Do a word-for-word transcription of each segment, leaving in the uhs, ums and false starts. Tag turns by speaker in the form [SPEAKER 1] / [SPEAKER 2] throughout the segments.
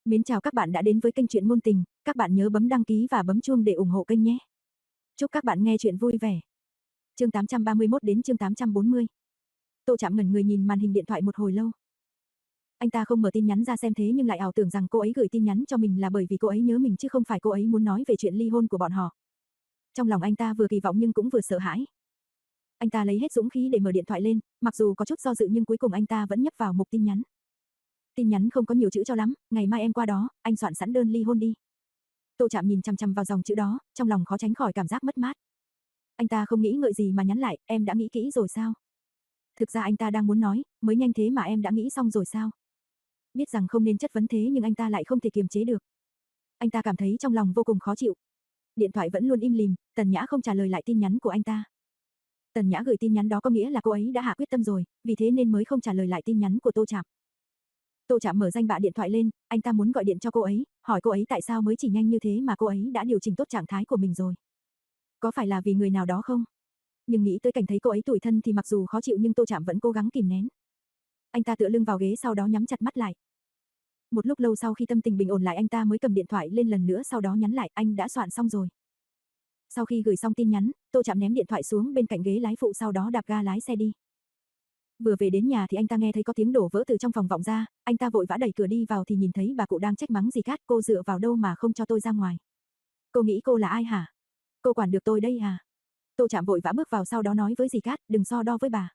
[SPEAKER 1] Mến chào các bạn đã đến với kênh truyện ngôn tình, các bạn nhớ bấm đăng ký và bấm chuông để ủng hộ kênh nhé. Chúc các bạn nghe truyện vui vẻ. Chương tám trăm ba mươi mốt đến chương tám trăm bốn mươi. Tô Trạm ngẩn người nhìn màn hình điện thoại một hồi lâu. Anh ta không mở tin nhắn ra xem thế nhưng lại ảo tưởng rằng cô ấy gửi tin nhắn cho mình là bởi vì cô ấy nhớ mình chứ không phải cô ấy muốn nói về chuyện ly hôn của bọn họ. Trong lòng anh ta vừa kỳ vọng nhưng cũng vừa sợ hãi. Anh ta lấy hết dũng khí để mở điện thoại lên, mặc dù có chút do dự nhưng cuối cùng anh ta vẫn nhấp vào mục tin nhắn. Tin nhắn không có nhiều chữ cho lắm, ngày mai em qua đó, anh soạn sẵn đơn ly hôn đi. Tô Trạm nhìn chằm chằm vào dòng chữ đó, trong lòng khó tránh khỏi cảm giác mất mát. Anh ta không nghĩ ngợi gì mà nhắn lại, em đã nghĩ kỹ rồi sao? Thực ra anh ta đang muốn nói, mới nhanh thế mà em đã nghĩ xong rồi sao? Biết rằng không nên chất vấn thế nhưng anh ta lại không thể kiềm chế được. Anh ta cảm thấy trong lòng vô cùng khó chịu. Điện thoại vẫn luôn im lìm, Tần Nhã không trả lời lại tin nhắn của anh ta. Tần Nhã gửi tin nhắn đó có nghĩa là cô ấy đã hạ quyết tâm rồi, vì thế nên mới không trả lời lại tin nhắn của Tô Trạm. Tô Trạm mở danh bạ điện thoại lên, anh ta muốn gọi điện cho cô ấy, hỏi cô ấy tại sao mới chỉ nhanh như thế mà cô ấy đã điều chỉnh tốt trạng thái của mình rồi. Có phải là vì người nào đó không? Nhưng nghĩ tới cảnh thấy cô ấy tủi thân thì mặc dù khó chịu nhưng Tô Trạm vẫn cố gắng kìm nén. Anh ta tựa lưng vào ghế sau đó nhắm chặt mắt lại. Một lúc lâu sau khi tâm tình bình ổn lại anh ta mới cầm điện thoại lên lần nữa sau đó nhắn lại, anh đã soạn xong rồi. Sau khi gửi xong tin nhắn, Tô Trạm ném điện thoại xuống bên cạnh ghế lái phụ sau đó đạp ga lái xe đi. Vừa về đến nhà thì anh ta nghe thấy có tiếng đổ vỡ từ trong phòng vọng ra, anh ta vội vã đẩy cửa đi vào thì nhìn thấy bà cụ đang trách mắng dì Cát, cô dựa vào đâu mà không cho tôi ra ngoài. Cô nghĩ cô là ai hả? Cô quản được tôi đây à? Tô Trạm vội vã bước vào sau đó nói với dì Cát, đừng so đo với bà.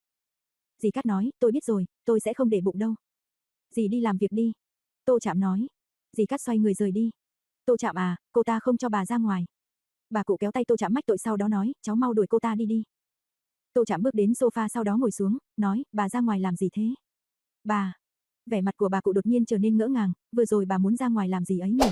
[SPEAKER 1] Dì Cát nói, tôi biết rồi, tôi sẽ không để bụng đâu. Dì đi làm việc đi. Tô Trạm nói. Dì Cát xoay người rời đi. Tô Trạm à, cô ta không cho bà ra ngoài. Bà cụ kéo tay Tô Trạm mách tội sau đó nói, cháu mau đuổi cô ta đi đi. Tô Trạm bước đến sofa sau đó ngồi xuống, nói, bà ra ngoài làm gì thế? Bà, vẻ mặt của bà cụ đột nhiên trở nên ngỡ ngàng, vừa rồi bà muốn ra ngoài làm gì ấy nhỉ?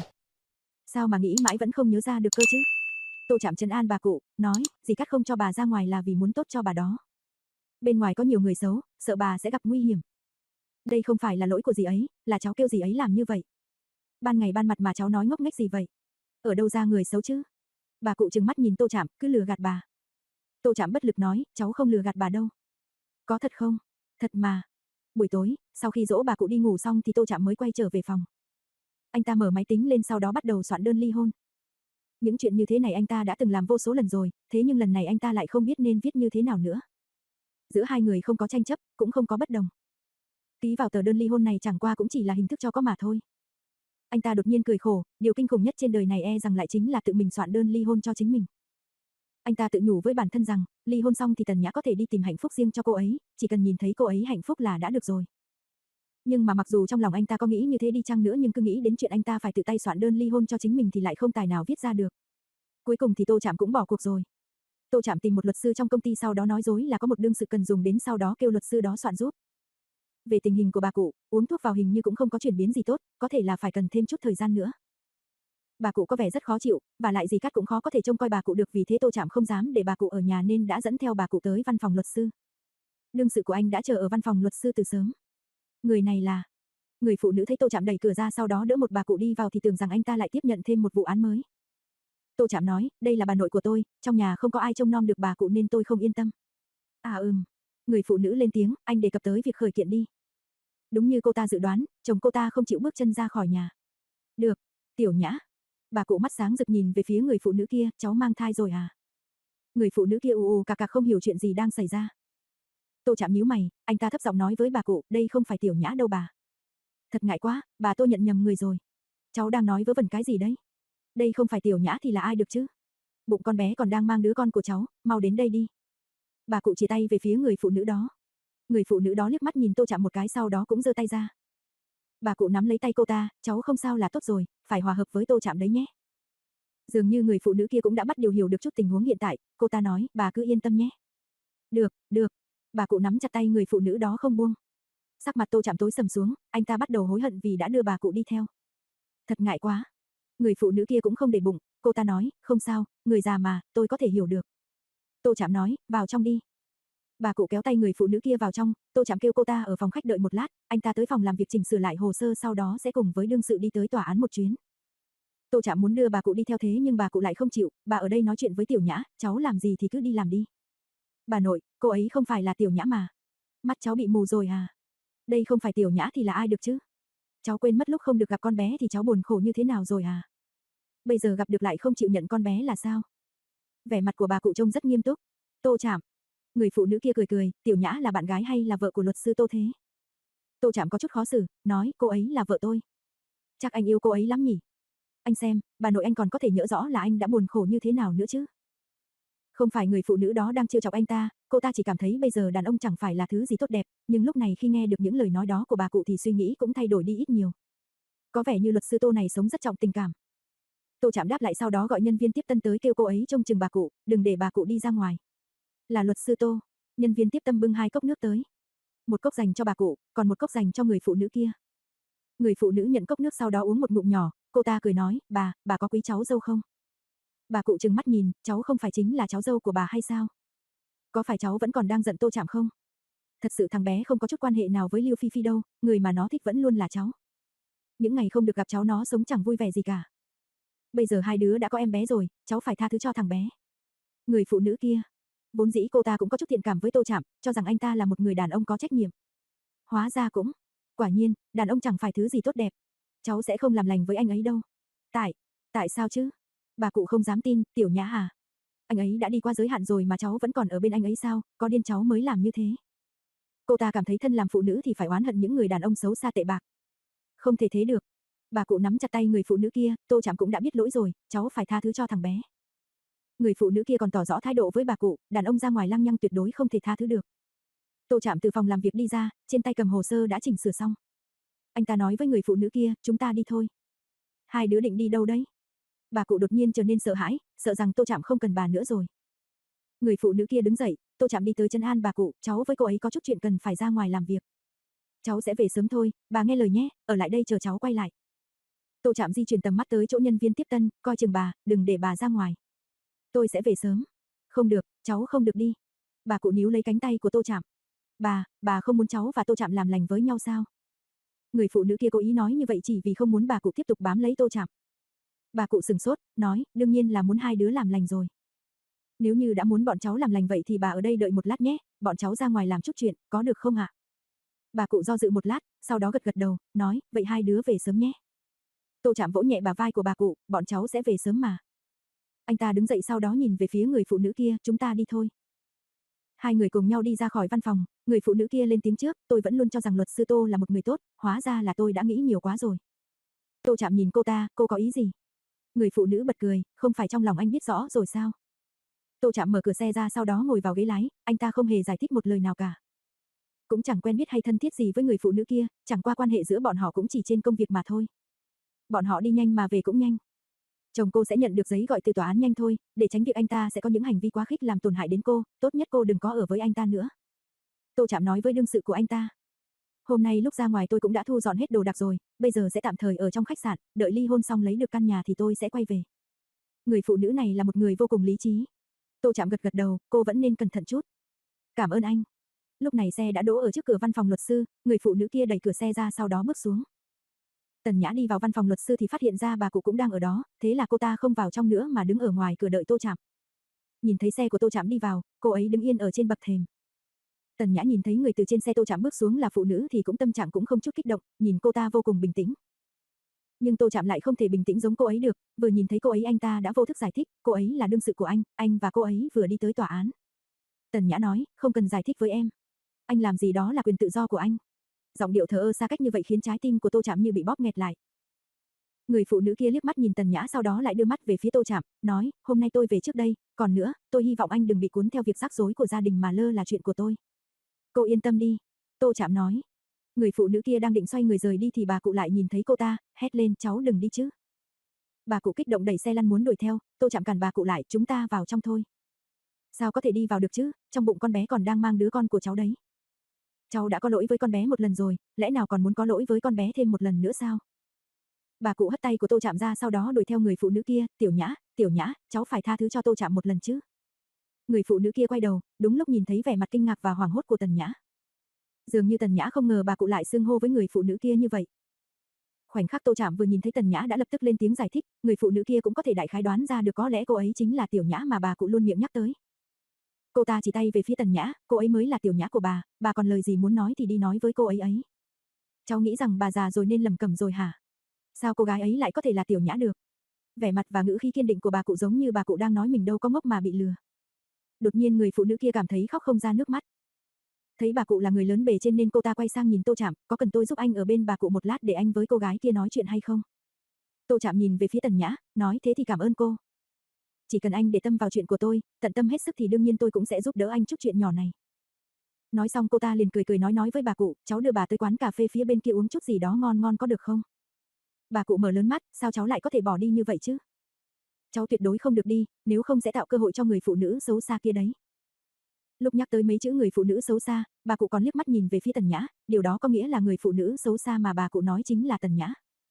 [SPEAKER 1] Sao mà nghĩ mãi vẫn không nhớ ra được cơ chứ? Tô Trạm trấn an bà cụ, nói, dì Cát không cho bà ra ngoài là vì muốn tốt cho bà đó. Bên ngoài có nhiều người xấu, sợ bà sẽ gặp nguy hiểm. Đây không phải là lỗi của dì ấy, là cháu kêu dì ấy làm như vậy. Ban ngày ban mặt mà cháu nói ngốc nghếch gì vậy? Ở đâu ra người xấu chứ? Bà cụ trừng mắt nhìn Tô Trạm, cứ lừa gạt bà. Tô Trạm bất lực nói, cháu không lừa gạt bà đâu. Có thật không? Thật mà. Buổi tối, sau khi dỗ bà cụ đi ngủ xong thì Tô Trạm mới quay trở về phòng. Anh ta mở máy tính lên sau đó bắt đầu soạn đơn ly hôn. Những chuyện như thế này anh ta đã từng làm vô số lần rồi, thế nhưng lần này anh ta lại không biết nên viết như thế nào nữa. Giữa hai người không có tranh chấp, cũng không có bất đồng. Ký vào tờ đơn ly hôn này chẳng qua cũng chỉ là hình thức cho có mà thôi. Anh ta đột nhiên cười khổ, điều kinh khủng nhất trên đời này e rằng lại chính là tự mình soạn đơn ly hôn cho chính mình. Anh ta tự nhủ với bản thân rằng, ly hôn xong thì Tần Nhã có thể đi tìm hạnh phúc riêng cho cô ấy, chỉ cần nhìn thấy cô ấy hạnh phúc là đã được rồi. Nhưng mà mặc dù trong lòng anh ta có nghĩ như thế đi chăng nữa nhưng cứ nghĩ đến chuyện anh ta phải tự tay soạn đơn ly hôn cho chính mình thì lại không tài nào viết ra được. Cuối cùng thì Tô Trạm cũng bỏ cuộc rồi. Tô Trạm tìm một luật sư trong công ty sau đó nói dối là có một đương sự cần dùng đến sau đó kêu luật sư đó soạn giúp. Về tình hình của bà cụ, uống thuốc vào hình như cũng không có chuyển biến gì tốt, có thể là phải cần thêm chút thời gian nữa. Bà cụ có vẻ rất khó chịu, và lại dì Cát cũng khó có thể trông coi bà cụ được vì thế Tô Trạm không dám để bà cụ ở nhà nên đã dẫn theo bà cụ tới văn phòng luật sư. Đương sự của anh đã chờ ở văn phòng luật sư từ sớm. Người này là... Người phụ nữ thấy Tô Trạm đẩy cửa ra sau đó đỡ một bà cụ đi vào thì tưởng rằng anh ta lại tiếp nhận thêm một vụ án mới. Tô Trạm nói, đây là bà nội của tôi, trong nhà không có ai trông nom được bà cụ nên tôi không yên tâm. À ừm. Người phụ nữ lên tiếng, anh đề cập tới việc khởi kiện đi. Đúng như cô ta dự đoán, chồng cô ta không chịu bước chân ra khỏi nhà. Được, Tiểu Nhã. Bà cụ mắt sáng rực nhìn về phía người phụ nữ kia, cháu mang thai rồi à? Người phụ nữ kia ù ù cạc cạc không hiểu chuyện gì đang xảy ra. Tô Trạm nhíu mày, anh ta thấp giọng nói với bà cụ, đây không phải Tiểu Nhã đâu bà. Thật ngại quá, bà tôi nhận nhầm người rồi. Cháu đang nói vớ vẩn cái gì đấy? Đây không phải Tiểu Nhã thì là ai được chứ? Bụng con bé còn đang mang đứa con của cháu, mau đến đây đi. Bà cụ chỉ tay về phía người phụ nữ đó. Người phụ nữ đó liếc mắt nhìn Tô Trạm một cái sau đó cũng giơ tay ra. Bà cụ nắm lấy tay cô ta, cháu không sao là tốt rồi, phải hòa hợp với Tô Trạm đấy nhé. Dường như người phụ nữ kia cũng đã bắt điều hiểu được chút tình huống hiện tại, cô ta nói, bà cứ yên tâm nhé. Được, được. Bà cụ nắm chặt tay người phụ nữ đó không buông. Sắc mặt Tô Trạm tối sầm xuống, anh ta bắt đầu hối hận vì đã đưa bà cụ đi theo. Thật ngại quá. Người phụ nữ kia cũng không để bụng, cô ta nói, không sao, người già mà, tôi có thể hiểu được. Tô Trạm nói, vào trong đi. Bà cụ kéo tay người phụ nữ kia vào trong, Tô Trạm kêu cô ta ở phòng khách đợi một lát, anh ta tới phòng làm việc chỉnh sửa lại hồ sơ sau đó sẽ cùng với đương sự đi tới tòa án một chuyến. Tô Trạm muốn đưa bà cụ đi theo thế nhưng bà cụ lại không chịu, bà ở đây nói chuyện với Tiểu Nhã, cháu làm gì thì cứ đi làm đi. Bà nội, cô ấy không phải là Tiểu Nhã mà. Mắt cháu bị mù rồi à? Đây không phải Tiểu Nhã thì là ai được chứ? Cháu quên mất lúc không được gặp con bé thì cháu buồn khổ như thế nào rồi à? Bây giờ gặp được lại không chịu nhận con bé là sao? Vẻ mặt của bà cụ trông rất nghiêm túc. Tô Trạm. Người phụ nữ kia cười cười, Tiểu Nhã là bạn gái hay là vợ của luật sư Tô thế? Tô Trạm có chút khó xử, nói cô ấy là vợ tôi. Chắc anh yêu cô ấy lắm nhỉ? Anh xem, bà nội anh còn có thể nhớ rõ là anh đã buồn khổ như thế nào nữa chứ? Không phải người phụ nữ đó đang trêu chọc anh ta, cô ta chỉ cảm thấy bây giờ đàn ông chẳng phải là thứ gì tốt đẹp, nhưng lúc này khi nghe được những lời nói đó của bà cụ thì suy nghĩ cũng thay đổi đi ít nhiều. Có vẻ như luật sư Tô này sống rất trọng tình cảm. Tô Trạm đáp lại sau đó gọi nhân viên tiếp tân tới kêu cô ấy trông chừng bà cụ, đừng để bà cụ đi ra ngoài. Là luật sư Tô, nhân viên tiếp tân bưng hai cốc nước tới. Một cốc dành cho bà cụ, còn một cốc dành cho người phụ nữ kia. Người phụ nữ nhận cốc nước sau đó uống một ngụm nhỏ, cô ta cười nói, bà, bà có quý cháu dâu không? Bà cụ trừng mắt nhìn, cháu không phải chính là cháu dâu của bà hay sao? Có phải cháu vẫn còn đang giận Tô Trạm không? Thật sự thằng bé không có chút quan hệ nào với Lưu Phi Phi đâu, người mà nó thích vẫn luôn là cháu. Những ngày không được gặp cháu nó sống chẳng vui vẻ gì cả. Bây giờ hai đứa đã có em bé rồi, cháu phải tha thứ cho thằng bé. Người phụ nữ kia, vốn dĩ cô ta cũng có chút thiện cảm với Tô Trạm, cho rằng anh ta là một người đàn ông có trách nhiệm. Hóa ra cũng, quả nhiên, đàn ông chẳng phải thứ gì tốt đẹp. Cháu sẽ không làm lành với anh ấy đâu. Tại, tại sao chứ? Bà cụ không dám tin, Tiểu Nhã à? Anh ấy đã đi qua giới hạn rồi mà cháu vẫn còn ở bên anh ấy sao, có điên cháu mới làm như thế. Cô ta cảm thấy thân làm phụ nữ thì phải oán hận những người đàn ông xấu xa tệ bạc. Không thể thế được. Bà cụ nắm chặt tay người phụ nữ kia, Tô Trạm cũng đã biết lỗi rồi, cháu phải tha thứ cho thằng bé. Người phụ nữ kia còn tỏ rõ thái độ với bà cụ, đàn ông ra ngoài lăng nhăng tuyệt đối không thể tha thứ được. Tô Trạm từ phòng làm việc đi ra, trên tay cầm hồ sơ đã chỉnh sửa xong. Anh ta nói với người phụ nữ kia, chúng ta đi thôi. Hai đứa định đi đâu đấy? Bà cụ đột nhiên trở nên sợ hãi, sợ rằng Tô Trạm không cần bà nữa rồi. Người phụ nữ kia đứng dậy, Tô Trạm đi tới chân an bà cụ, cháu với cô ấy có chút chuyện cần phải ra ngoài làm việc. Cháu sẽ về sớm thôi, bà nghe lời nhé, ở lại đây chờ cháu quay lại. Tô Trạm di chuyển tầm mắt tới chỗ nhân viên tiếp tân, coi chừng bà, đừng để bà ra ngoài. Tôi sẽ về sớm. Không được, cháu không được đi. Bà cụ níu lấy cánh tay của Tô Trạm. Bà, bà không muốn cháu và Tô Trạm làm lành với nhau sao? Người phụ nữ kia cố ý nói như vậy chỉ vì không muốn bà cụ tiếp tục bám lấy Tô Trạm. Bà cụ sừng sốt, nói, đương nhiên là muốn hai đứa làm lành rồi. Nếu như đã muốn bọn cháu làm lành vậy thì bà ở đây đợi một lát nhé, bọn cháu ra ngoài làm chút chuyện, có được không ạ? Bà cụ do dự một lát, sau đó gật gật đầu, nói, vậy hai đứa về sớm nhé. Tô Trạm vỗ nhẹ bả vai của bà cụ, bọn cháu sẽ về sớm mà. Anh ta đứng dậy sau đó nhìn về phía người phụ nữ kia, chúng ta đi thôi. Hai người cùng nhau đi ra khỏi văn phòng, người phụ nữ kia lên tiếng trước, tôi vẫn luôn cho rằng luật sư Tô là một người tốt, hóa ra là tôi đã nghĩ nhiều quá rồi. Tô Trạm nhìn cô ta, cô có ý gì? Người phụ nữ bật cười, không phải trong lòng anh biết rõ rồi sao? Tô Trạm mở cửa xe ra sau đó ngồi vào ghế lái, anh ta không hề giải thích một lời nào cả. Cũng chẳng quen biết hay thân thiết gì với người phụ nữ kia, chẳng qua quan hệ giữa bọn họ cũng chỉ trên công việc mà thôi. Bọn họ đi nhanh mà về cũng nhanh. Chồng cô sẽ nhận được giấy gọi từ tòa án nhanh thôi, để tránh việc anh ta sẽ có những hành vi quá khích làm tổn hại đến cô, tốt nhất cô đừng có ở với anh ta nữa. Tô Trạm nói với đương sự của anh ta. Hôm nay lúc ra ngoài tôi cũng đã thu dọn hết đồ đạc rồi, bây giờ sẽ tạm thời ở trong khách sạn, đợi ly hôn xong lấy được căn nhà thì tôi sẽ quay về. Người phụ nữ này là một người vô cùng lý trí. Tô Trạm gật gật đầu, cô vẫn nên cẩn thận chút. Cảm ơn anh. Lúc này xe đã đỗ ở trước cửa văn phòng luật sư, người phụ nữ kia đẩy cửa xe ra sau đó bước xuống. Tần Nhã đi vào văn phòng luật sư thì phát hiện ra bà cụ cũng đang ở đó, thế là cô ta không vào trong nữa mà đứng ở ngoài cửa đợi Tô Trạm. Nhìn thấy xe của Tô Trạm đi vào, cô ấy đứng yên ở trên bậc thềm. Tần Nhã nhìn thấy người từ trên xe Tô Trạm bước xuống là phụ nữ thì cũng tâm trạng cũng không chút kích động, nhìn cô ta vô cùng bình tĩnh. Nhưng Tô Trạm lại không thể bình tĩnh giống cô ấy được, vừa nhìn thấy cô ấy anh ta đã vô thức giải thích, cô ấy là đương sự của anh, anh và cô ấy vừa đi tới tòa án. Tần Nhã nói, không cần giải thích với em. Anh làm gì đó là quyền tự do của anh. Giọng điệu thờ ơ xa cách như vậy khiến trái tim của Tô Trạm như bị bóp nghẹt lại. Người phụ nữ kia liếc mắt nhìn Tần Nhã sau đó lại đưa mắt về phía Tô Trạm, nói, hôm nay tôi về trước đây, còn nữa, tôi hy vọng anh đừng bị cuốn theo việc rắc rối của gia đình mà lơ là chuyện của tôi. Cô yên tâm đi. Tô Trạm nói. Người phụ nữ kia đang định xoay người rời đi thì bà cụ lại nhìn thấy cô ta, hét lên, cháu đừng đi chứ. Bà cụ kích động đẩy xe lăn muốn đuổi theo, Tô Trạm cản bà cụ lại, chúng ta vào trong thôi. Sao có thể đi vào được chứ, trong bụng con bé còn đang mang đứa con của cháu đấy. Cháu đã có lỗi với con bé một lần rồi, lẽ nào còn muốn có lỗi với con bé thêm một lần nữa sao? Bà cụ hất tay của Tô Trạm ra sau đó đuổi theo người phụ nữ kia, Tiểu Nhã, Tiểu Nhã, cháu phải tha thứ cho Tô Trạm một lần chứ. Người phụ nữ kia quay đầu, đúng lúc nhìn thấy vẻ mặt kinh ngạc và hoảng hốt của Tần Nhã. Dường như Tần Nhã không ngờ bà cụ lại xưng hô với người phụ nữ kia như vậy. Khoảnh khắc Tô Trạm vừa nhìn thấy Tần Nhã đã lập tức lên tiếng giải thích, người phụ nữ kia cũng có thể đại khái đoán ra được có lẽ cô ấy chính là Tiểu Nhã mà bà cụ luôn miệng nhắc tới. Cô ta chỉ tay về phía Tần Nhã, cô ấy mới là Tiểu Nhã của bà, bà còn lời gì muốn nói thì đi nói với cô ấy ấy. Cháu nghĩ rằng bà già rồi nên lầm cẩm rồi hả? Sao cô gái ấy lại có thể là Tiểu Nhã được? Vẻ mặt và ngữ khí kiên định của bà cụ giống như bà cụ đang nói mình đâu có ngốc mà bị lừa. Đột nhiên người phụ nữ kia cảm thấy khóc không ra nước mắt. Thấy bà cụ là người lớn bề trên nên cô ta quay sang nhìn Tô Trạm, có cần tôi giúp anh ở bên bà cụ một lát để anh với cô gái kia nói chuyện hay không? Tô Trạm nhìn về phía Tần Nhã, nói thế thì cảm ơn cô. Chỉ cần anh để tâm vào chuyện của tôi, tận tâm hết sức thì đương nhiên tôi cũng sẽ giúp đỡ anh chút chuyện nhỏ này. Nói xong cô ta liền cười cười nói nói với bà cụ, cháu đưa bà tới quán cà phê phía bên kia uống chút gì đó ngon ngon có được không? Bà cụ mở lớn mắt, sao cháu lại có thể bỏ đi như vậy chứ? Cháu tuyệt đối không được đi, nếu không sẽ tạo cơ hội cho người phụ nữ xấu xa kia đấy. Lúc nhắc tới mấy chữ người phụ nữ xấu xa, bà cụ còn liếc mắt nhìn về phía Tần Nhã, điều đó có nghĩa là người phụ nữ xấu xa mà bà cụ nói chính là Tần Nhã.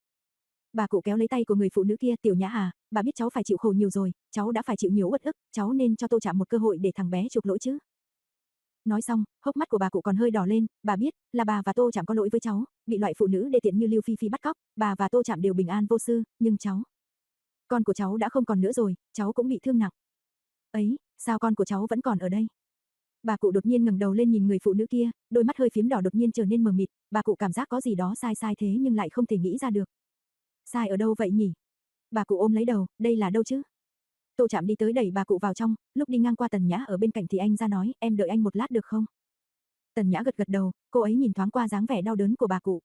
[SPEAKER 1] Bà cụ kéo lấy tay của người phụ nữ kia, Tiểu Nhã à, bà biết cháu phải chịu khổ nhiều rồi, cháu đã phải chịu nhiều uất ức, cháu nên cho Tô Trạm một cơ hội để thằng bé chuộc lỗi chứ. Nói xong, hốc mắt của bà cụ còn hơi đỏ lên, bà biết, là bà và Tô Trạm có lỗi với cháu, bị loại phụ nữ đê tiện như Lưu Phi Phi bắt cóc, bà và Tô Trạm đều bình an vô sự, nhưng cháu, con của cháu đã không còn nữa rồi, cháu cũng bị thương nặng. Ấy, sao con của cháu vẫn còn ở đây? Bà cụ đột nhiên ngẩng đầu lên nhìn người phụ nữ kia, đôi mắt hơi phím đỏ đột nhiên trở nên mờ mịt, bà cụ cảm giác có gì đó sai sai thế nhưng lại không thể nghĩ ra được. Sai ở đâu vậy nhỉ? Bà cụ ôm lấy đầu, đây là đâu chứ? Tô Trạm đi tới đẩy bà cụ vào trong, lúc đi ngang qua Tần Nhã ở bên cạnh thì anh ra nói, em đợi anh một lát được không? Tần Nhã gật gật đầu, cô ấy nhìn thoáng qua dáng vẻ đau đớn của bà cụ.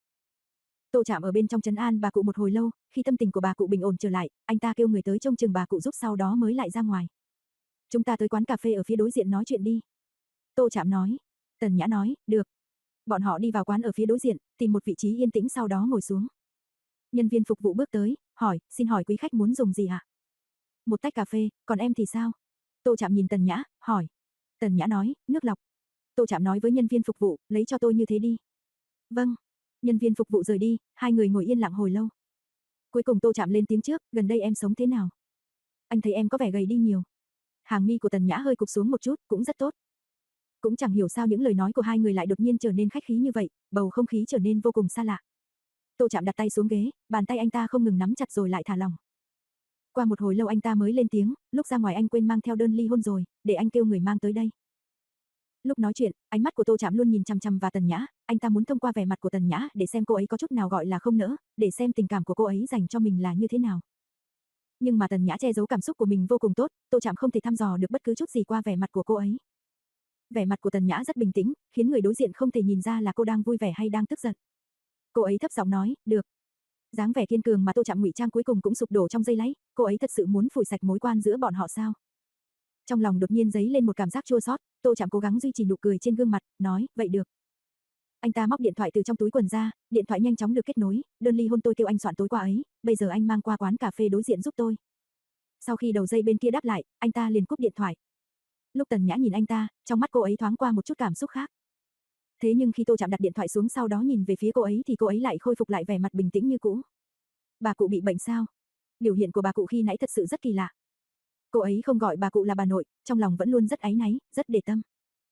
[SPEAKER 1] Tô Trạm ở bên trong trấn an bà cụ một hồi lâu, khi tâm tình của bà cụ bình ổn trở lại, anh ta kêu người tới trông chừng bà cụ giúp sau đó mới lại ra ngoài. Chúng ta tới quán cà phê ở phía đối diện nói chuyện đi. Tô Trạm nói. Tần Nhã nói, được. Bọn họ đi vào quán ở phía đối diện, tìm một vị trí yên tĩnh sau đó ngồi xuống. Nhân viên phục vụ bước tới, hỏi, xin hỏi quý khách muốn dùng gì ạ? Một tách cà phê, còn em thì sao? Tô Trạm nhìn Tần Nhã, hỏi. Tần Nhã nói, nước lọc. Tô Trạm nói với nhân viên phục vụ, lấy cho tôi như thế đi. Vâng. Nhân viên phục vụ rời đi, hai người ngồi yên lặng hồi lâu. Cuối cùng Tô Trạm lên tiếng trước, gần đây em sống thế nào? Anh thấy em có vẻ gầy đi nhiều. Hàng mi của Tần Nhã hơi cụp xuống một chút, cũng rất tốt. Cũng chẳng hiểu sao những lời nói của hai người lại đột nhiên trở nên khách khí như vậy, bầu không khí trở nên vô cùng xa lạ. Tô Trạm đặt tay xuống ghế, bàn tay anh ta không ngừng nắm chặt rồi lại thả lỏng. Qua một hồi lâu anh ta mới lên tiếng, lúc ra ngoài anh quên mang theo đơn ly hôn rồi, để anh kêu người mang tới đây. Lúc nói chuyện, ánh mắt của Tô Trạm luôn nhìn chằm chằm vào Tần Nhã, anh ta muốn thông qua vẻ mặt của Tần Nhã để xem cô ấy có chút nào gọi là không nỡ, để xem tình cảm của cô ấy dành cho mình là như thế nào. Nhưng mà Tần Nhã che giấu cảm xúc của mình vô cùng tốt, Tô Trạm không thể thăm dò được bất cứ chút gì qua vẻ mặt của cô ấy. Vẻ mặt của Tần Nhã rất bình tĩnh, khiến người đối diện không thể nhìn ra là cô đang vui vẻ hay đang tức giận. Cô ấy thấp giọng nói, được. Dáng vẻ kiên cường mà Tô Trạm ngụy trang cuối cùng cũng sụp đổ trong giây lát, cô ấy thật sự muốn phủi sạch mối quan giữa bọn họ sao? Trong lòng đột nhiên dấy lên một cảm giác chua xót, Tô Trạm cố gắng duy trì nụ cười trên gương mặt, nói, vậy được. Anh ta móc điện thoại từ trong túi quần ra, điện thoại nhanh chóng được kết nối, đơn ly hôn tôi kêu anh soạn tối qua ấy, bây giờ anh mang qua quán cà phê đối diện giúp tôi. Sau khi đầu dây bên kia đáp lại, anh ta liền cúp điện thoại. Lúc Tần Nhã nhìn anh ta, trong mắt cô ấy thoáng qua một chút cảm xúc khác. Thế nhưng khi Tô Trạm đặt điện thoại xuống sau đó nhìn về phía cô ấy thì cô ấy lại khôi phục lại vẻ mặt bình tĩnh như cũ. Bà cụ bị bệnh sao? Biểu hiện của bà cụ khi nãy thật sự rất kỳ lạ. Cô ấy không gọi bà cụ là bà nội, trong lòng vẫn luôn rất áy náy, rất để tâm.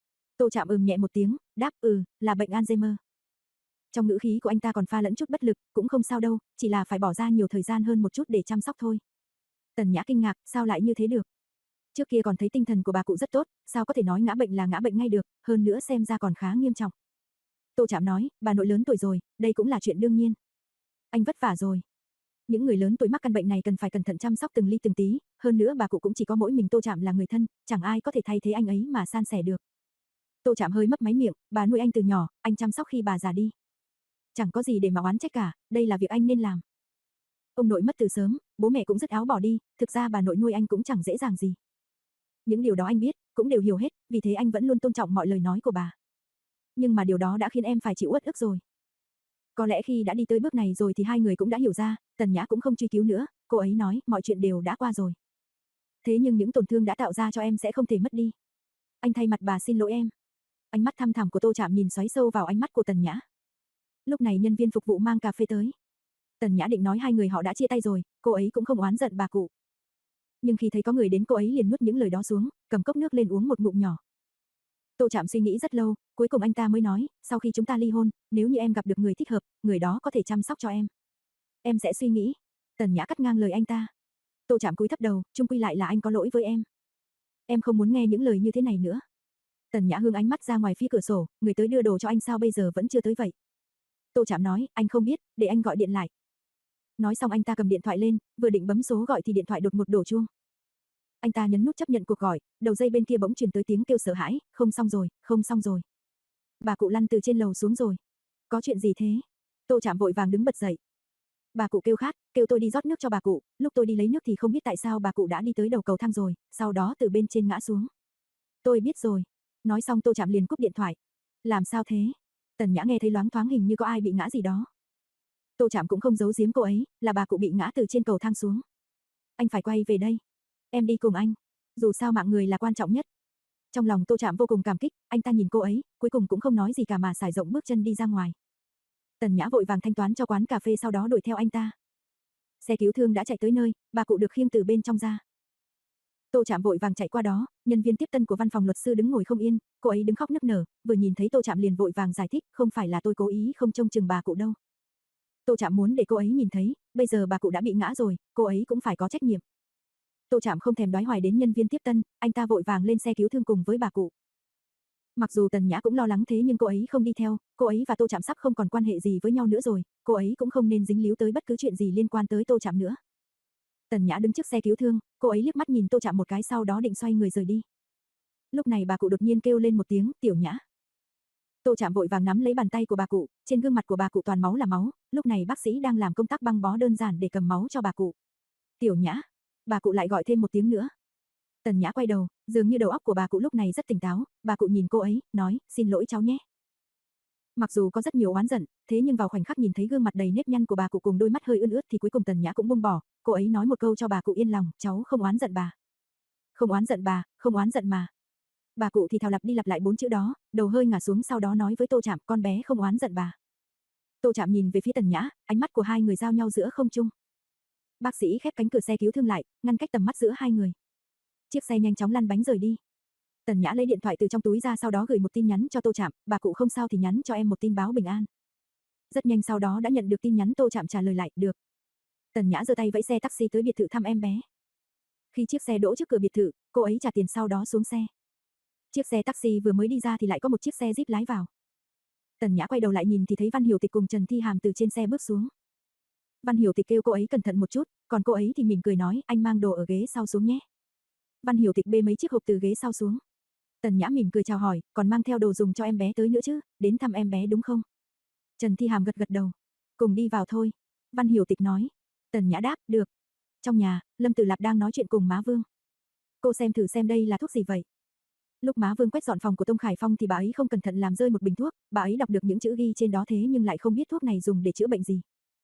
[SPEAKER 1] Tô Trạm ừm nhẹ một tiếng, đáp ừ, là bệnh Alzheimer. Trong ngữ khí của anh ta còn pha lẫn chút bất lực, cũng không sao đâu, chỉ là phải bỏ ra nhiều thời gian hơn một chút để chăm sóc thôi. Tần Nhã kinh ngạc, sao lại như thế được? Trước kia còn thấy tinh thần của bà cụ rất tốt, sao có thể nói ngã bệnh là ngã bệnh ngay được, hơn nữa xem ra còn khá nghiêm trọng. Tô Trạm nói, bà nội lớn tuổi rồi, đây cũng là chuyện đương nhiên. Anh vất vả rồi. Những người lớn tuổi mắc căn bệnh này cần phải cẩn thận chăm sóc từng ly từng tí, hơn nữa bà cụ cũng chỉ có mỗi mình Tô Trạm là người thân, chẳng ai có thể thay thế anh ấy mà san sẻ được. Tô Trạm hơi mấp máy miệng, bà nuôi anh từ nhỏ, anh chăm sóc khi bà già đi. Chẳng có gì để mà oán trách cả, đây là việc anh nên làm. Ông nội mất từ sớm, bố mẹ cũng dứt áo bỏ đi, thực ra bà nội nuôi anh cũng chẳng dễ dàng gì. Những điều đó anh biết, cũng đều hiểu hết, vì thế anh vẫn luôn tôn trọng mọi lời nói của bà. Nhưng mà điều đó đã khiến em phải chịu uất ức rồi. Có lẽ khi đã đi tới bước này rồi thì hai người cũng đã hiểu ra, Tần Nhã cũng không truy cứu nữa, cô ấy nói, mọi chuyện đều đã qua rồi. Thế nhưng những tổn thương đã tạo ra cho em sẽ không thể mất đi. Anh thay mặt bà xin lỗi em. Ánh mắt thăm thẳm của Tô Trạm nhìn xoáy sâu vào ánh mắt của Tần Nhã. Lúc này nhân viên phục vụ mang cà phê tới. Tần Nhã định nói hai người họ đã chia tay rồi, cô ấy cũng không oán giận bà cụ. Nhưng khi thấy có người đến cô ấy liền nuốt những lời đó xuống, cầm cốc nước lên uống một ngụm nhỏ. Tô Trạm suy nghĩ rất lâu, cuối cùng anh ta mới nói, sau khi chúng ta ly hôn, nếu như em gặp được người thích hợp, người đó có thể chăm sóc cho em. Em sẽ suy nghĩ. Tần Nhã cắt ngang lời anh ta. Tô Trạm cúi thấp đầu, chung quy lại là anh có lỗi với em. Em không muốn nghe những lời như thế này nữa. Tần Nhã hướng ánh mắt ra ngoài phía cửa sổ, người tới đưa đồ cho anh sao bây giờ vẫn chưa tới vậy. Tô Trạm nói, anh không biết, để anh gọi điện lại. Nói xong anh ta cầm điện thoại lên, vừa định bấm số gọi thì điện thoại đột ngột đổ chuông. Anh ta nhấn nút chấp nhận cuộc gọi, đầu dây bên kia bỗng truyền tới tiếng kêu sợ hãi, không xong rồi, không xong rồi. Bà cụ lăn từ trên lầu xuống rồi. Có chuyện gì thế? Tô Trạm vội vàng đứng bật dậy. Bà cụ kêu khát, kêu tôi đi rót nước cho bà cụ, lúc tôi đi lấy nước thì không biết tại sao bà cụ đã đi tới đầu cầu thang rồi, sau đó từ bên trên ngã xuống. Tôi biết rồi. Nói xong Tô Trạm liền cúp điện thoại. Làm sao thế? Tần Nhã nghe thấy loáng thoáng hình như có ai bị ngã gì đó. Tô Trạm cũng không giấu giếm cô ấy, là bà cụ bị ngã từ trên cầu thang xuống. Anh phải quay về đây. Em đi cùng anh. Dù sao mạng người là quan trọng nhất. Trong lòng Tô Trạm vô cùng cảm kích, anh ta nhìn cô ấy, cuối cùng cũng không nói gì cả mà sải rộng bước chân đi ra ngoài. Tần Nhã vội vàng thanh toán cho quán cà phê sau đó đuổi theo anh ta. Xe cứu thương đã chạy tới nơi, bà cụ được khiêng từ bên trong ra. Tô Trạm vội vàng chạy qua đó, nhân viên tiếp tân của văn phòng luật sư đứng ngồi không yên, cô ấy đứng khóc nức nở, vừa nhìn thấy Tô Trạm liền vội vàng giải thích, không phải là tôi cố ý không trông chừng bà cụ đâu. Tô Trạm muốn để cô ấy nhìn thấy, bây giờ bà cụ đã bị ngã rồi, cô ấy cũng phải có trách nhiệm. Tô Trạm không thèm đoái hoài đến nhân viên tiếp tân, anh ta vội vàng lên xe cứu thương cùng với bà cụ. Mặc dù Tần Nhã cũng lo lắng thế nhưng cô ấy không đi theo, cô ấy và Tô Trạm sắp không còn quan hệ gì với nhau nữa rồi, cô ấy cũng không nên dính líu tới bất cứ chuyện gì liên quan tới Tô Trạm nữa. Tần Nhã đứng trước xe cứu thương, cô ấy liếc mắt nhìn Tô Trạm một cái sau đó định xoay người rời đi. Lúc này bà cụ đột nhiên kêu lên một tiếng, Tiểu Nhã. Tô Trạm vội vàng nắm lấy bàn tay của bà cụ, trên gương mặt của bà cụ toàn máu là máu, lúc này bác sĩ đang làm công tác băng bó đơn giản để cầm máu cho bà cụ. Tiểu Nhã, bà cụ lại gọi thêm một tiếng nữa. Tần Nhã quay đầu, dường như đầu óc của bà cụ lúc này rất tỉnh táo, bà cụ nhìn cô ấy, nói, xin lỗi cháu nhé. Mặc dù có rất nhiều oán giận, thế nhưng vào khoảnh khắc nhìn thấy gương mặt đầy nếp nhăn của bà cụ cùng đôi mắt hơi ươn ướt thì cuối cùng Tần Nhã cũng buông bỏ, cô ấy nói một câu cho bà cụ yên lòng, cháu không oán giận bà. Không oán giận bà, không oán giận mà. Bà cụ thì thào lặp đi lặp lại bốn chữ đó, đầu hơi ngả xuống sau đó nói với Tô Trạm, con bé không oán giận bà. Tô Trạm nhìn về phía Tần Nhã, ánh mắt của hai người giao nhau giữa không trung. Bác sĩ khép cánh cửa xe cứu thương lại, ngăn cách tầm mắt giữa hai người. Chiếc xe nhanh chóng lăn bánh rời đi. Tần Nhã lấy điện thoại từ trong túi ra sau đó gửi một tin nhắn cho Tô Trạm, bà cụ không sao thì nhắn cho em một tin báo bình an. Rất nhanh sau đó đã nhận được tin nhắn, Tô Trạm trả lời lại, được. Tần Nhã giơ tay vẫy xe taxi tới biệt thự thăm em bé. Khi chiếc xe đỗ trước cửa biệt thự, cô ấy trả tiền sau đó xuống xe. Chiếc xe taxi vừa mới đi ra thì lại có một chiếc xe Jeep lái vào. Tần Nhã quay đầu lại nhìn thì thấy Văn Hiểu Tịch cùng Trần Thi Hàm từ trên xe bước xuống. Văn Hiểu Tịch kêu cô ấy cẩn thận một chút, còn cô ấy thì mỉm cười nói, anh mang đồ ở ghế sau xuống nhé. Văn Hiểu Tịch bê mấy chiếc hộp từ ghế sau xuống. Tần Nhã mỉm cười chào hỏi, còn mang theo đồ dùng cho em bé tới nữa chứ, đến thăm em bé đúng không? Trần Thi Hàm gật gật đầu. Cùng đi vào thôi. Văn Hiểu Tịch nói. Tần Nhã đáp, được. Trong nhà, Lâm Tử Lạp đang nói chuyện cùng má Vương. Cô xem thử xem đây là thuốc gì vậy? Lúc má Vương quét dọn phòng của Tông Khải Phong thì bà ấy không cẩn thận làm rơi một bình thuốc, bà ấy đọc được những chữ ghi trên đó thế nhưng lại không biết thuốc này dùng để chữa bệnh gì.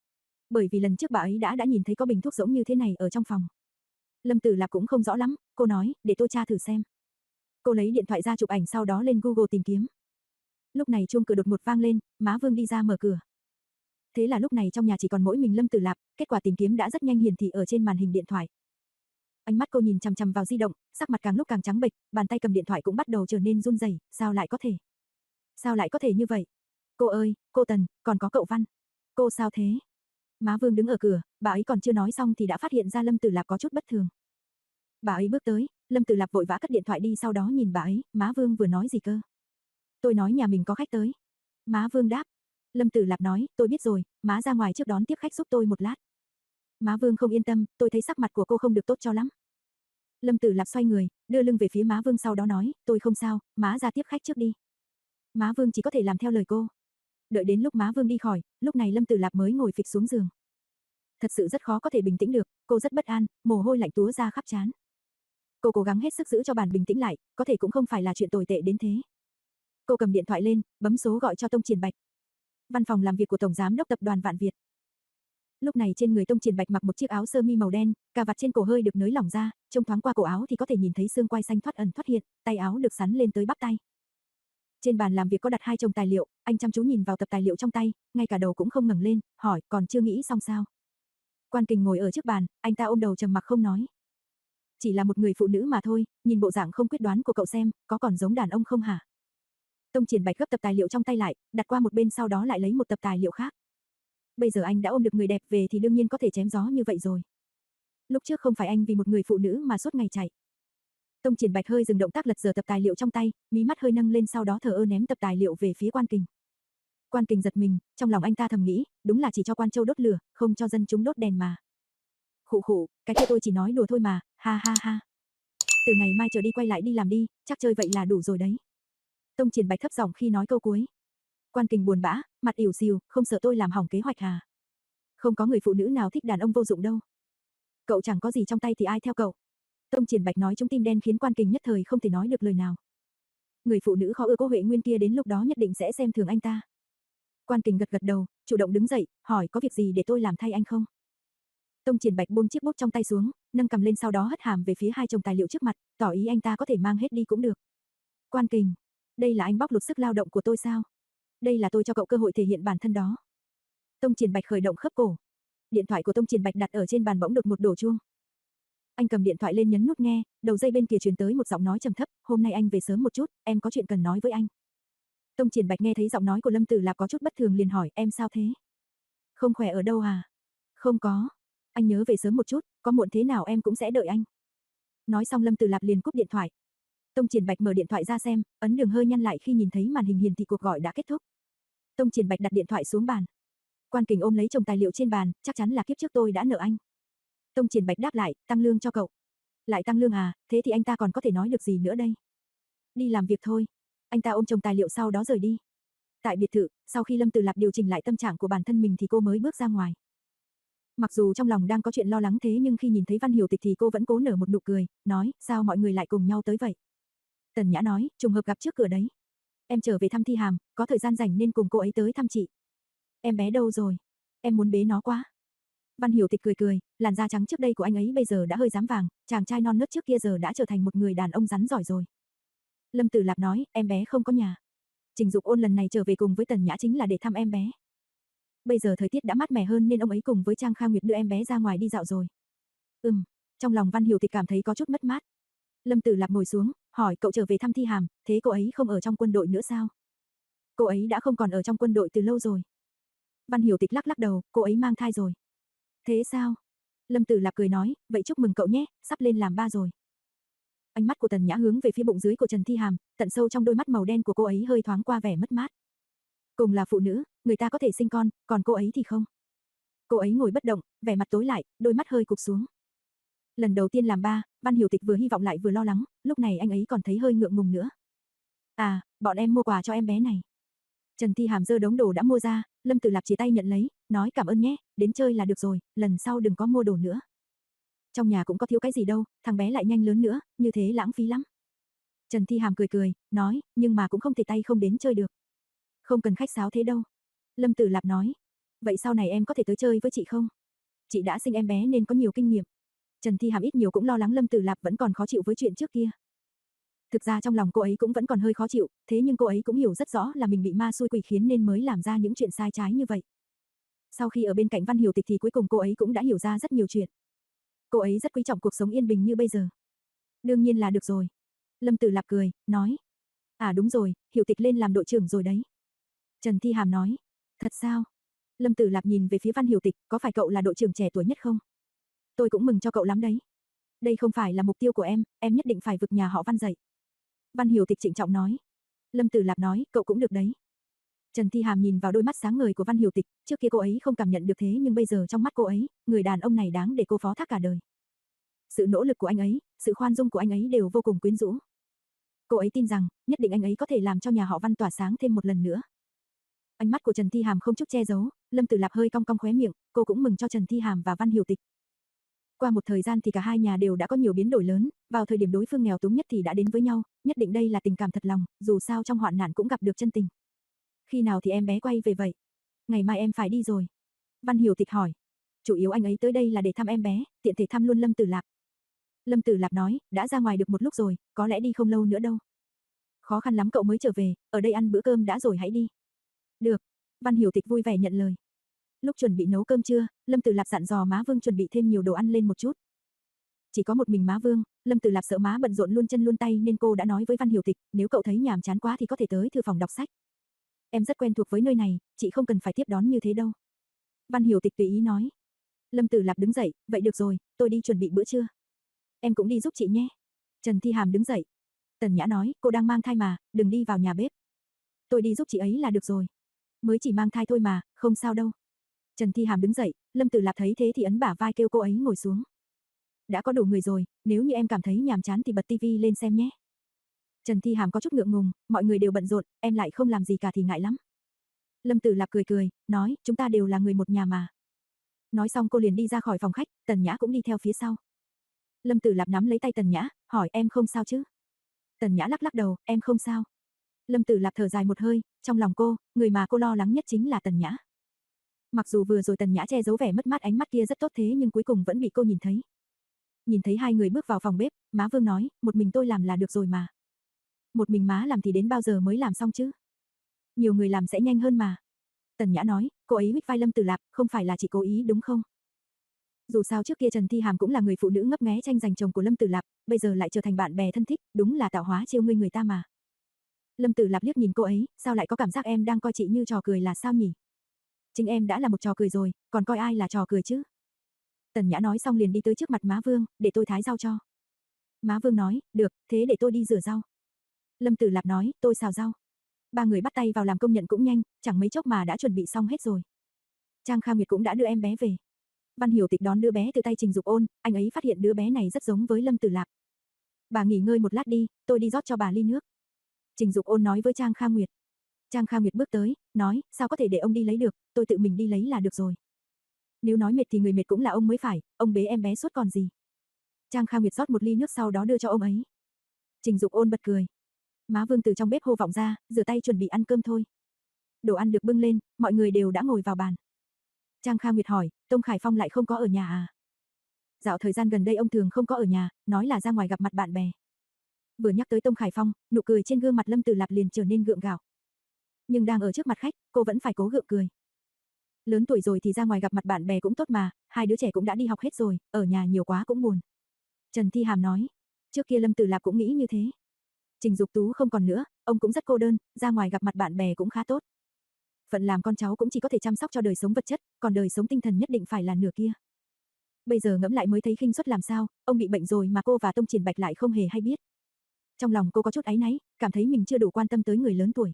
[SPEAKER 1] Bởi vì lần trước bà ấy đã đã nhìn thấy có bình thuốc giống như thế này ở trong phòng. Lâm Tử Lạp cũng không rõ lắm, cô nói, để tôi tra thử xem. Cô lấy điện thoại ra chụp ảnh sau đó lên Google tìm kiếm. Lúc này chuông cửa đột ngột vang lên, má Vương đi ra mở cửa. Thế là lúc này trong nhà chỉ còn mỗi mình Lâm Tử Lạp, kết quả tìm kiếm đã rất nhanh hiển thị ở trên màn hình điện thoại. Ánh mắt cô nhìn chằm chằm vào di động, sắc mặt càng lúc càng trắng bệch, bàn tay cầm điện thoại cũng bắt đầu trở nên run rẩy, sao lại có thể? Sao lại có thể như vậy? Cô ơi, cô Tần, còn có cậu Văn. Cô sao thế? Má Vương đứng ở cửa, bà ấy còn chưa nói xong thì đã phát hiện ra Lâm Tử Lạp có chút bất thường. Bà ấy bước tới, Lâm Tử Lạp vội vã cất điện thoại đi sau đó nhìn bà ấy, má Vương vừa nói gì cơ? Tôi nói nhà mình có khách tới. Má Vương đáp. Lâm Tử Lạp nói, tôi biết rồi, má ra ngoài trước đón tiếp khách giúp tôi một lát. Má Vương không yên tâm, tôi thấy sắc mặt của cô không được tốt cho lắm. Lâm Tử Lạp xoay người, đưa lưng về phía má Vương sau đó nói, tôi không sao, má ra tiếp khách trước đi. Má Vương chỉ có thể làm theo lời cô. Đợi đến lúc má Vương đi khỏi, lúc này Lâm Tử Lạp mới ngồi phịch xuống giường. Thật sự rất khó có thể bình tĩnh được, cô rất bất an, mồ hôi lạnh túa ra khắp trán. Cô cố gắng hết sức giữ cho bản bình tĩnh lại, có thể cũng không phải là chuyện tồi tệ đến thế. Cô cầm điện thoại lên, bấm số gọi cho Tông Triển Bạch. Văn phòng làm việc của Tổng Giám đốc Tập đoàn Vạn Việt. Lúc này trên người Tông Triển Bạch mặc một chiếc áo sơ mi màu đen, cà vạt trên cổ hơi được nới lỏng ra, trông thoáng qua cổ áo thì có thể nhìn thấy xương quai xanh thoát ẩn thoát hiện, tay áo được sắn lên tới bắp tay. Trên bàn làm việc có đặt hai chồng tài liệu, anh chăm chú nhìn vào tập tài liệu trong tay, ngay cả đầu cũng không ngẩng lên, hỏi, còn chưa nghĩ xong sao? Quan Kình ngồi ở trước bàn, anh ta ôm đầu trầm mặc không nói. Chỉ là một người phụ nữ mà thôi, nhìn bộ dạng không quyết đoán của cậu xem, có còn giống đàn ông không hả? Tông Triển Bạch gấp tập tài liệu trong tay lại, đặt qua một bên sau đó lại lấy một tập tài liệu khác. Bây giờ anh đã ôm được người đẹp về thì đương nhiên có thể chém gió như vậy rồi. Lúc trước không phải anh vì một người phụ nữ mà suốt ngày chạy. Tông Triển Bạch hơi dừng động tác lật dở tập tài liệu trong tay, mí mắt hơi nâng lên sau đó thờ ơ ném tập tài liệu về phía Quan Kình. Quan Kình giật mình, trong lòng anh ta thầm nghĩ, đúng là chỉ cho Quan Châu đốt lửa, không cho dân chúng đốt đèn mà. Khụ khụ, cái kia tôi chỉ nói đùa thôi mà, ha ha ha. Từ ngày mai trở đi quay lại đi làm đi, chắc chơi vậy là đủ rồi đấy. Tông Triển Bạch thấp giọng khi nói câu cuối. Quan Kình buồn bã, mặt ỉu xìu, không sợ tôi làm hỏng kế hoạch à? Không có người phụ nữ nào thích đàn ông vô dụng đâu. Cậu chẳng có gì trong tay thì ai theo cậu? Tông Triển Bạch nói trong tim đen khiến Quan Kình nhất thời không thể nói được lời nào. Người phụ nữ khó ưa Cố Huệ Nguyên kia đến lúc đó nhất định sẽ xem thường anh ta. Quan Kình gật gật đầu, chủ động đứng dậy, hỏi có việc gì để tôi làm thay anh không? Tông Triển Bạch buông chiếc bút trong tay xuống, nâng cầm lên sau đó hất hàm về phía hai chồng tài liệu trước mặt, tỏ ý anh ta có thể mang hết đi cũng được. Quan Kình, đây là anh bóc lột sức lao động của tôi sao? Đây là tôi cho cậu cơ hội thể hiện bản thân đó. Tông Triển Bạch khởi động khớp cổ. Điện thoại của Tông Triển Bạch đặt ở trên bàn bỗng đột một đổ chuông. Anh cầm điện thoại lên nhấn nút nghe, đầu dây bên kia truyền tới một giọng nói trầm thấp, "Hôm nay anh về sớm một chút, em có chuyện cần nói với anh." Tông Triển Bạch nghe thấy giọng nói của Lâm Tử Lạp có chút bất thường liền hỏi, "Em sao thế? Không khỏe ở đâu à?" "Không có, anh nhớ về sớm một chút, có muộn thế nào em cũng sẽ đợi anh." Nói xong Lâm Tử Lạp liền cúp điện thoại. Tông Triển Bạch mở điện thoại ra xem, ấn đường hơi nhăn lại khi nhìn thấy màn hình hiển thị cuộc gọi đã kết thúc. Tông Triển Bạch đặt điện thoại xuống bàn. Quan Kình ôm lấy chồng tài liệu trên bàn, "Chắc chắn là kiếp trước tôi đã nợ anh." Tông Triển Bạch đáp lại, "Tăng lương cho cậu." "Lại tăng lương à, thế thì anh ta còn có thể nói được gì nữa đây?" "Đi làm việc thôi." Anh ta ôm chồng tài liệu sau đó rời đi. Tại biệt thự, sau khi Lâm Tử Lạp điều chỉnh lại tâm trạng của bản thân mình thì cô mới bước ra ngoài. Mặc dù trong lòng đang có chuyện lo lắng thế nhưng khi nhìn thấy Văn Hiểu Tịch thì cô vẫn cố nở một nụ cười, nói, "Sao mọi người lại cùng nhau tới vậy?" Tần Nhã nói, "Trùng hợp gặp trước cửa đấy. Em trở về thăm Thi Hàm, có thời gian rảnh nên cùng cô ấy tới thăm chị." "Em bé đâu rồi? Em muốn bế nó quá." Văn Hiểu Tịch cười cười, làn da trắng trước đây của anh ấy bây giờ đã hơi rám vàng, chàng trai non nớt trước kia giờ đã trở thành một người đàn ông rắn giỏi rồi. Lâm Tử Lạp nói, "Em bé không có nhà. Trình Dục Ôn lần này trở về cùng với Tần Nhã chính là để thăm em bé. Bây giờ thời tiết đã mát mẻ hơn nên ông ấy cùng với Trang Kha Nguyệt đưa em bé ra ngoài đi dạo rồi." Ừm, trong lòng Văn Hiểu Tịch cảm thấy có chút mất mát. Lâm Tử Lạp ngồi xuống, hỏi, "Cậu trở về thăm Thi Hàm, thế cô ấy không ở trong quân đội nữa sao?" "Cô ấy đã không còn ở trong quân đội từ lâu rồi." Văn Hiểu Tịch lắc lắc đầu, "Cô ấy mang thai rồi." "Thế sao?" Lâm Tử Lạp cười nói, "Vậy chúc mừng cậu nhé, sắp lên làm ba rồi." Ánh mắt của Tần Nhã hướng về phía bụng dưới của Trần Thi Hàm, tận sâu trong đôi mắt màu đen của cô ấy hơi thoáng qua vẻ mất mát. Cùng là phụ nữ, người ta có thể sinh con, còn cô ấy thì không. Cô ấy ngồi bất động, vẻ mặt tối lại, đôi mắt hơi cụp xuống. Lần đầu tiên làm ba, Văn Hiểu Tịch vừa hy vọng lại vừa lo lắng, lúc này anh ấy còn thấy hơi ngượng ngùng nữa. "À, bọn em mua quà cho em bé này." Trần Thi Hàm giơ đống đồ đã mua ra, Lâm Tử Lạp chỉ tay nhận lấy, nói, "Cảm ơn nhé, đến chơi là được rồi, lần sau đừng có mua đồ nữa. Trong nhà cũng có thiếu cái gì đâu, thằng bé lại nhanh lớn nữa, như thế lãng phí lắm." Trần Thi Hàm cười cười, nói, "Nhưng mà cũng không thể tay không đến chơi được." "Không cần khách sáo thế đâu." Lâm Tử Lạp nói, "Vậy sau này em có thể tới chơi với chị không? Chị đã sinh em bé nên có nhiều kinh nghiệm." Trần Thi Hàm ít nhiều cũng lo lắng Lâm Tử Lạp vẫn còn khó chịu với chuyện trước kia. Thực ra trong lòng cô ấy cũng vẫn còn hơi khó chịu, thế nhưng cô ấy cũng hiểu rất rõ là mình bị ma xui quỷ khiến nên mới làm ra những chuyện sai trái như vậy. Sau khi ở bên cạnh Văn Hiểu Tịch thì cuối cùng cô ấy cũng đã hiểu ra rất nhiều chuyện. Cô ấy rất quý trọng cuộc sống yên bình như bây giờ. "Đương nhiên là được rồi." Lâm Tử Lạp cười, nói, "À đúng rồi, Hiểu Tịch lên làm đội trưởng rồi đấy." Trần Thi Hàm nói, "Thật sao?" Lâm Tử Lạp nhìn về phía Văn Hiểu Tịch, "Có phải cậu là đội trưởng trẻ tuổi nhất không? Tôi cũng mừng cho cậu lắm đấy. Đây không phải là mục tiêu của em, em nhất định phải vực nhà họ Văn dậy." Văn Hiểu Tịch trịnh trọng nói. Lâm Tử Lạp nói, "Cậu cũng được đấy." Trần Thi Hàm nhìn vào đôi mắt sáng ngời của Văn Hiểu Tịch, trước kia cô ấy không cảm nhận được thế nhưng bây giờ trong mắt cô ấy, người đàn ông này đáng để cô phó thác cả đời. Sự nỗ lực của anh ấy, sự khoan dung của anh ấy đều vô cùng quyến rũ. Cô ấy tin rằng, nhất định anh ấy có thể làm cho nhà họ Văn tỏa sáng thêm một lần nữa. Ánh mắt của Trần Thi Hàm không chút che giấu, Lâm Tử Lạp hơi cong cong khóe miệng, cô cũng mừng cho Trần Thi Hàm và Văn Hiểu Tịch. Qua một thời gian thì cả hai nhà đều đã có nhiều biến đổi lớn, vào thời điểm đối phương nghèo túng nhất thì đã đến với nhau, nhất định đây là tình cảm thật lòng, dù sao trong hoạn nạn cũng gặp được chân tình. "Khi nào thì em bé quay về vậy?" "Ngày mai em phải đi rồi." Văn Hiểu Tịch hỏi. "Chủ yếu anh ấy tới đây là để thăm em bé, tiện thể thăm luôn Lâm Tử Lạp." Lâm Tử Lạp nói, "Đã ra ngoài được một lúc rồi, có lẽ đi không lâu nữa đâu. Khó khăn lắm cậu mới trở về, ở đây ăn bữa cơm đã rồi hãy đi." "Được." Văn Hiểu Tịch vui vẻ nhận lời. Lúc chuẩn bị nấu cơm trưa, Lâm Tử Lạp dặn dò má Vương chuẩn bị thêm nhiều đồ ăn lên một chút. Chỉ có một mình má Vương, Lâm Tử Lạp sợ má bận rộn luôn chân luôn tay nên cô đã nói với Văn Hiểu Tịch, "Nếu cậu thấy nhàm chán quá thì có thể tới thư phòng đọc sách. Em rất quen thuộc với nơi này, chị không cần phải tiếp đón như thế đâu." Văn Hiểu Tịch tùy ý nói. Lâm Tử Lạp đứng dậy, "Vậy được rồi, tôi đi chuẩn bị bữa trưa. Em cũng đi giúp chị nhé." Trần Thi Hàm đứng dậy. Tần Nhã nói, "Cô đang mang thai mà, đừng đi vào nhà bếp. Tôi đi giúp chị ấy là được rồi." Mới chỉ mang thai thôi mà, không sao đâu. Trần Thi Hàm đứng dậy, Lâm Tử Lạp thấy thế thì ấn bả vai kêu cô ấy ngồi xuống. Đã có đủ người rồi, nếu như em cảm thấy nhàm chán thì bật tivi lên xem nhé. Trần Thi Hàm có chút ngượng ngùng, mọi người đều bận rộn, em lại không làm gì cả thì ngại lắm. Lâm Tử Lạp cười cười, nói, chúng ta đều là người một nhà mà. Nói xong cô liền đi ra khỏi phòng khách, Tần Nhã cũng đi theo phía sau. Lâm Tử Lạp nắm lấy tay Tần Nhã, hỏi em không sao chứ? Tần Nhã lắc lắc đầu, em không sao. Lâm Tử Lạp thở dài một hơi, trong lòng cô, người mà cô lo lắng nhất chính là Tần Nhã. Mặc dù vừa rồi Tần Nhã che giấu vẻ mất mát ánh mắt kia rất tốt thế nhưng cuối cùng vẫn bị cô nhìn thấy. Nhìn thấy hai người bước vào phòng bếp, má Vương nói, một mình tôi làm là được rồi mà. Một mình má làm thì đến bao giờ mới làm xong chứ? Nhiều người làm sẽ nhanh hơn mà. Tần Nhã nói, cô ấy huých vai Lâm Tử Lạp, không phải là chị cố ý đúng không? Dù sao trước kia Trần Thi Hàm cũng là người phụ nữ ngấp nghé tranh giành chồng của Lâm Tử Lạp, bây giờ lại trở thành bạn bè thân thích, đúng là tạo hóa trêu ngươi người ta mà. Lâm Tử Lạp liếc nhìn cô ấy, sao lại có cảm giác em đang coi chị như trò cười là sao nhỉ? Chính em đã là một trò cười rồi, còn coi ai là trò cười chứ? Tần Nhã nói xong liền đi tới trước mặt má Vương, để tôi thái rau cho. Má Vương nói, được, thế để tôi đi rửa rau. Lâm Tử Lạp nói, tôi xào rau. Ba người bắt tay vào làm công nhận cũng nhanh, chẳng mấy chốc mà đã chuẩn bị xong hết rồi. Trang Kha Nguyệt cũng đã đưa em bé về. Văn Hiểu Tịch đón đứa bé từ tay Trình Dục Ôn, anh ấy phát hiện đứa bé này rất giống với Lâm Tử Lạp. Bà nghỉ ngơi một lát đi, tôi đi rót cho bà ly nước. Trình Dục Ôn nói với Trang Kha Nguyệt. Trang Kha Nguyệt bước tới, nói, sao có thể để ông đi lấy được, tôi tự mình đi lấy là được rồi. Nếu nói mệt thì người mệt cũng là ông mới phải, ông bế em bé suốt còn gì. Trang Kha Nguyệt rót một ly nước sau đó đưa cho ông ấy. Trình Dục Ôn bật cười. Má Vương từ trong bếp hô vọng ra, rửa tay chuẩn bị ăn cơm thôi. Đồ ăn được bưng lên, mọi người đều đã ngồi vào bàn. Trang Kha Nguyệt hỏi, Tông Khải Phong lại không có ở nhà à? Dạo thời gian gần đây ông thường không có ở nhà, nói là ra ngoài gặp mặt bạn bè. Vừa nhắc tới Tông Khải Phong, nụ cười trên gương mặt Lâm Tử Lạp liền trở nên gượng gạo. Nhưng đang ở trước mặt khách, cô vẫn phải cố gượng cười. Lớn tuổi rồi thì ra ngoài gặp mặt bạn bè cũng tốt mà, hai đứa trẻ cũng đã đi học hết rồi, ở nhà nhiều quá cũng buồn. Trần Thi Hàm nói, trước kia Lâm Tử Lạp cũng nghĩ như thế. Trình Dục Tú không còn nữa, ông cũng rất cô đơn, ra ngoài gặp mặt bạn bè cũng khá tốt. Phận làm con cháu cũng chỉ có thể chăm sóc cho đời sống vật chất, còn đời sống tinh thần nhất định phải là nửa kia. Bây giờ ngẫm lại mới thấy khinh suất làm sao, ông bị bệnh rồi mà cô và Tông Triển Bạch lại không hề hay biết. Trong lòng cô có chút áy náy, cảm thấy mình chưa đủ quan tâm tới người lớn tuổi.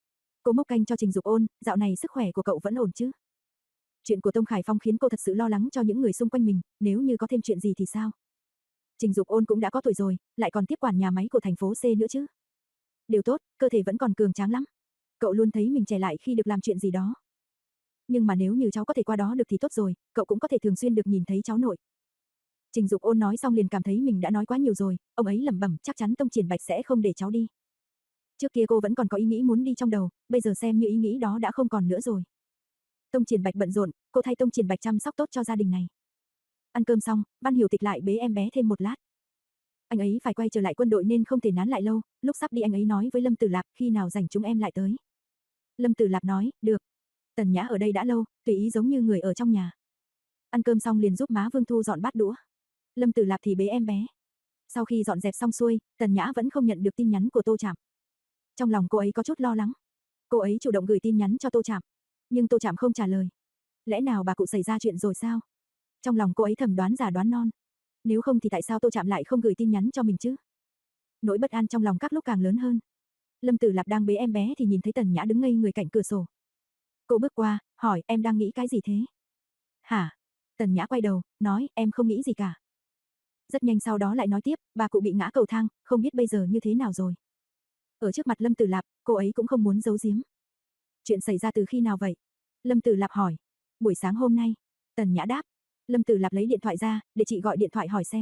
[SPEAKER 1] Cô mốc canh cho Trình Dục Ôn, dạo này sức khỏe của cậu vẫn ổn chứ? Chuyện của Tông Khải Phong khiến cô thật sự lo lắng cho những người xung quanh mình, nếu như có thêm chuyện gì thì sao? Trình Dục Ôn cũng đã có tuổi rồi, lại còn tiếp quản nhà máy của thành phố C nữa chứ. Điều tốt, cơ thể vẫn còn cường tráng lắm. Cậu luôn thấy mình trẻ lại khi được làm chuyện gì đó. Nhưng mà nếu như cháu có thể qua đó được thì tốt rồi, cậu cũng có thể thường xuyên được nhìn thấy cháu nội. Trình Dục Ôn nói xong liền cảm thấy mình đã nói quá nhiều rồi, ông ấy lẩm bẩm, chắc chắn Tông Triển Bạch sẽ không để cháu đi. Trước kia cô vẫn còn có ý nghĩ muốn đi trong đầu, bây giờ xem như ý nghĩ đó đã không còn nữa rồi. Tông Triển Bạch bận rộn, cô thay Tông Triển Bạch chăm sóc tốt cho gia đình này. Ăn cơm xong, Văn Hiểu Tịch lại bế em bé thêm một lát. Anh ấy phải quay trở lại quân đội nên không thể nán lại lâu, lúc sắp đi anh ấy nói với Lâm Tử Lạp, khi nào rảnh chúng em lại tới. Lâm Tử Lạp nói, được. Tần Nhã ở đây đã lâu, tùy ý giống như người ở trong nhà. Ăn cơm xong liền giúp má Vương thu dọn bát đũa. Lâm Tử Lạp thì bế em bé. Sau khi dọn dẹp xong xuôi, Tần Nhã vẫn không nhận được tin nhắn của Tô Trạm. Trong lòng cô ấy có chút lo lắng. Cô ấy chủ động gửi tin nhắn cho Tô Trạm, nhưng Tô Trạm không trả lời. Lẽ nào bà cụ xảy ra chuyện rồi sao? Trong lòng cô ấy thầm đoán giả đoán non. Nếu không thì tại sao Tô Trạm lại không gửi tin nhắn cho mình chứ? Nỗi bất an trong lòng các lúc càng lớn hơn. Lâm Tử Lạp đang bế em bé thì nhìn thấy Tần Nhã đứng ngây người cạnh cửa sổ. Cô bước qua, hỏi em đang nghĩ cái gì thế? Hả? Tần Nhã quay đầu, nói em không nghĩ gì cả. Rất nhanh sau đó lại nói tiếp, bà cụ bị ngã cầu thang, không biết bây giờ như thế nào rồi. Ở trước mặt Lâm Tử Lạp, cô ấy cũng không muốn giấu giếm. Chuyện xảy ra từ khi nào vậy? Lâm Tử Lạp hỏi. Buổi sáng hôm nay. Tần Nhã đáp. Lâm Tử Lạp lấy điện thoại ra, để chị gọi điện thoại hỏi xem.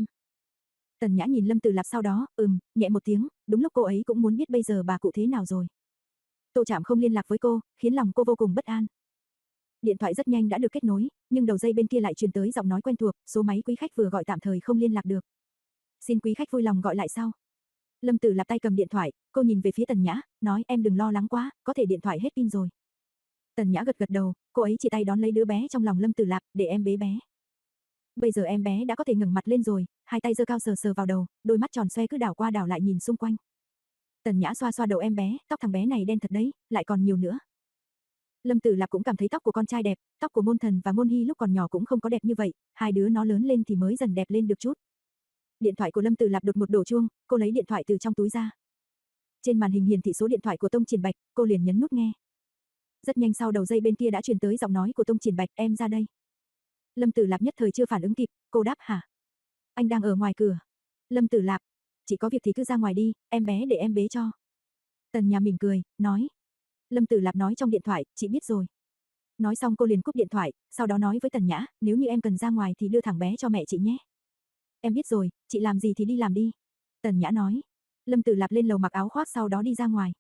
[SPEAKER 1] Tần Nhã nhìn Lâm Tử Lạp sau đó, ừm, nhẹ một tiếng, đúng lúc cô ấy cũng muốn biết bây giờ bà cụ thế nào rồi. Tô Trạm không liên lạc với cô, khiến lòng cô vô cùng bất an. Điện thoại rất nhanh đã được kết nối, nhưng đầu dây bên kia lại truyền tới giọng nói quen thuộc, số máy quý khách vừa gọi tạm thời không liên lạc được. Xin quý khách vui lòng gọi lại sau. Lâm Tử Lạp tay cầm điện thoại, cô nhìn về phía Tần Nhã, nói em đừng lo lắng quá, có thể điện thoại hết pin rồi. Tần Nhã gật gật đầu, cô ấy chỉ tay đón lấy đứa bé trong lòng Lâm Tử Lạp, để em bế bé. Bây giờ em bé đã có thể ngẩng mặt lên rồi, hai tay giơ cao sờ sờ vào đầu, đôi mắt tròn xoe cứ đảo qua đảo lại nhìn xung quanh. Tần Nhã xoa xoa đầu em bé, tóc thằng bé này đen thật đấy, lại còn nhiều nữa. Lâm Tử Lạp cũng cảm thấy tóc của con trai đẹp, tóc của Môn Thần và Môn Hy lúc còn nhỏ cũng không có đẹp như vậy, hai đứa nó lớn lên thì mới dần đẹp lên được chút. Điện thoại của Lâm Tử Lạp đột một đổ chuông, cô lấy điện thoại từ trong túi ra. Trên màn hình hiển thị số điện thoại của Tông Triển Bạch, cô liền nhấn nút nghe. Rất nhanh sau đầu dây bên kia đã truyền tới giọng nói của Tông Triển Bạch, em ra đây. Lâm Tử Lạp nhất thời chưa phản ứng kịp, cô đáp hả? Anh đang ở ngoài cửa. Lâm Tử Lạp, chị có việc thì cứ ra ngoài đi, em bé để em bế cho. Tần Nhà mỉm cười, nói. Lâm Tử Lạp nói trong điện thoại, chị biết rồi. Nói xong cô liền cúp điện thoại, sau đó nói với Tần Nhã, nếu như em cần ra ngoài thì đưa thẳng bé cho mẹ chị nhé. Em biết rồi, chị làm gì thì đi làm đi. Tần Nhã nói. Lâm Tử Lạp lên lầu mặc áo khoác sau đó đi ra ngoài.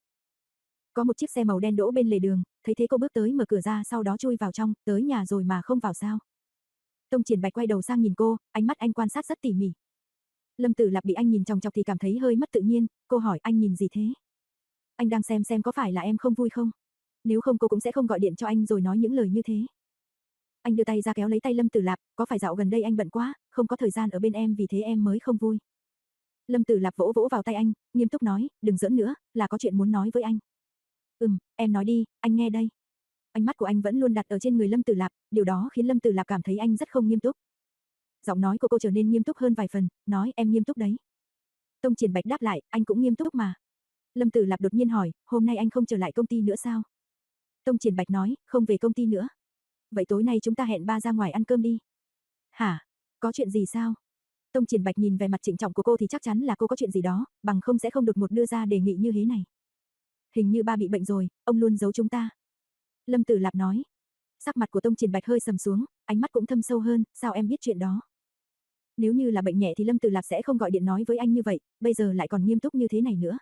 [SPEAKER 1] Có một chiếc xe màu đen đỗ bên lề đường, thấy thế cô bước tới mở cửa ra sau đó chui vào trong, tới nhà rồi mà không vào sao. Tông Triển Bạch quay đầu sang nhìn cô, ánh mắt anh quan sát rất tỉ mỉ. Lâm Tử Lạp bị anh nhìn chòng chọc thì cảm thấy hơi mất tự nhiên, cô hỏi anh nhìn gì thế? Anh đang xem xem có phải là em không vui không? Nếu không cô cũng sẽ không gọi điện cho anh rồi nói những lời như thế. Anh đưa tay ra kéo lấy tay Lâm Tử Lạp, có phải dạo gần đây anh bận quá, không có thời gian ở bên em vì thế em mới không vui. Lâm Tử Lạp vỗ vỗ vào tay anh, nghiêm túc nói, đừng giỡn nữa, là có chuyện muốn nói với anh. Ừm, em nói đi, anh nghe đây. Ánh mắt của anh vẫn luôn đặt ở trên người Lâm Tử Lạp, điều đó khiến Lâm Tử Lạp cảm thấy anh rất không nghiêm túc. Giọng nói của cô trở nên nghiêm túc hơn vài phần, nói em nghiêm túc đấy. Tông Triển Bạch đáp lại, anh cũng nghiêm túc mà. Lâm Tử Lạp đột nhiên hỏi, hôm nay anh không trở lại công ty nữa sao? Tông Triển Bạch nói, không về công ty nữa. Vậy tối nay chúng ta hẹn ba ra ngoài ăn cơm đi. Hả? Có chuyện gì sao? Tông Triển Bạch nhìn về mặt trịnh trọng của cô thì chắc chắn là cô có chuyện gì đó, bằng không sẽ không đột ngột đưa ra đề nghị như thế này. Hình như ba bị bệnh rồi, ông luôn giấu chúng ta. Lâm Tử Lạp nói. Sắc mặt của Tông Triển Bạch hơi sầm xuống, ánh mắt cũng thâm sâu hơn, sao em biết chuyện đó? Nếu như là bệnh nhẹ thì Lâm Tử Lạp sẽ không gọi điện nói với anh như vậy, bây giờ lại còn nghiêm túc như thế này nữa.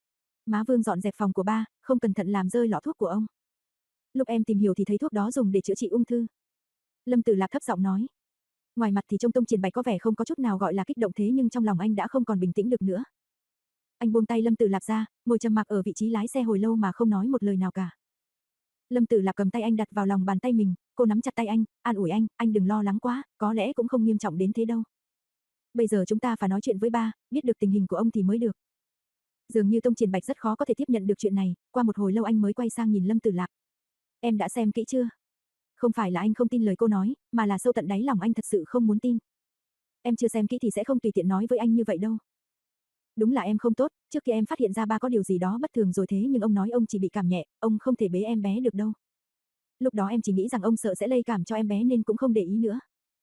[SPEAKER 1] Má Vương dọn dẹp phòng của ba, không cẩn thận làm rơi lọ thuốc của ông. Lúc em tìm hiểu thì thấy thuốc đó dùng để chữa trị ung thư. Lâm Tử Lạp thấp giọng nói. Ngoài mặt thì trông Tông Triển Bạch có vẻ không có chút nào gọi là kích động thế nhưng trong lòng anh đã không còn bình tĩnh được nữa. Anh buông tay Lâm Tử Lạp ra, ngồi trầm mặc ở vị trí lái xe hồi lâu mà không nói một lời nào cả. Lâm Tử Lạp cầm tay anh đặt vào lòng bàn tay mình, cô nắm chặt tay anh, an ủi anh, anh đừng lo lắng quá, có lẽ cũng không nghiêm trọng đến thế đâu. Bây giờ chúng ta phải nói chuyện với ba, biết được tình hình của ông thì mới được. Dường như Tông Triển Bạch rất khó có thể tiếp nhận được chuyện này, qua một hồi lâu anh mới quay sang nhìn Lâm Tử Lạp. Em đã xem kỹ chưa? Không phải là anh không tin lời cô nói, mà là sâu tận đáy lòng anh thật sự không muốn tin. Em chưa xem kỹ thì sẽ không tùy tiện nói với anh như vậy đâu. Đúng là em không tốt, trước khi em phát hiện ra ba có điều gì đó bất thường rồi thế nhưng ông nói ông chỉ bị cảm nhẹ, ông không thể bế em bé được đâu. Lúc đó em chỉ nghĩ rằng ông sợ sẽ lây cảm cho em bé nên cũng không để ý nữa.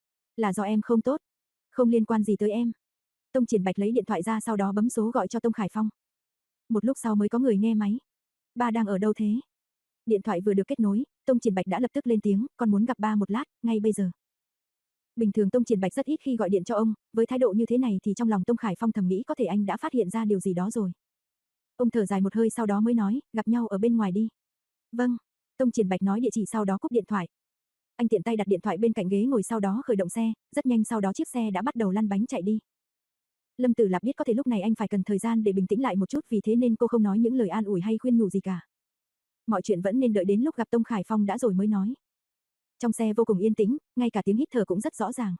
[SPEAKER 1] Là do em không tốt, không liên quan gì tới em. Tông Triển Bạch lấy điện thoại ra sau đó bấm số gọi cho Tông Khải Phong. Một lúc sau mới có người nghe máy. Ba đang ở đâu thế? Điện thoại vừa được kết nối, Tông Triển Bạch đã lập tức lên tiếng, con muốn gặp ba một lát, ngay bây giờ. Bình thường Tông Triển Bạch rất ít khi gọi điện cho ông, với thái độ như thế này thì trong lòng Tông Khải Phong thầm nghĩ có thể anh đã phát hiện ra điều gì đó rồi. Ông thở dài một hơi sau đó mới nói, gặp nhau ở bên ngoài đi. Vâng, Tông Triển Bạch nói địa chỉ sau đó cúp điện thoại. Anh tiện tay đặt điện thoại bên cạnh ghế ngồi sau đó khởi động xe, rất nhanh sau đó chiếc xe đã bắt đầu lăn bánh chạy đi. Lâm Tử Lạp biết có thể lúc này anh phải cần thời gian để bình tĩnh lại một chút vì thế nên cô không nói những lời an ủi hay khuyên nhủ gì cả. Mọi chuyện vẫn nên đợi đến lúc gặp Tông Khải Phong đã rồi mới nói. Trong xe vô cùng yên tĩnh, ngay cả tiếng hít thở cũng rất rõ ràng.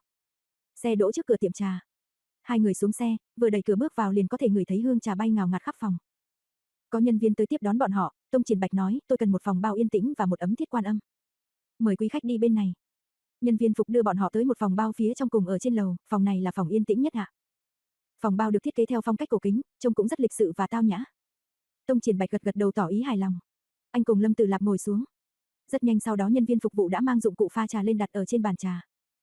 [SPEAKER 1] Xe đỗ trước cửa tiệm trà. Hai người xuống xe, vừa đẩy cửa bước vào liền có thể ngửi thấy hương trà bay ngào ngạt khắp phòng. Có nhân viên tới tiếp đón bọn họ, Tông Triển Bạch nói, tôi cần một phòng bao yên tĩnh và một ấm thiết quan âm. Mời quý khách đi bên này. Nhân viên phục đưa bọn họ tới một phòng bao phía trong cùng ở trên lầu, phòng này là phòng yên tĩnh nhất ạ. Phòng bao được thiết kế theo phong cách cổ kính, trông cũng rất lịch sự và tao nhã. Tông Triển Bạch gật gật đầu tỏ ý hài lòng. Anh cùng Lâm Tử Lạp ngồi xuống. Rất nhanh sau đó nhân viên phục vụ đã mang dụng cụ pha trà lên đặt ở trên bàn trà.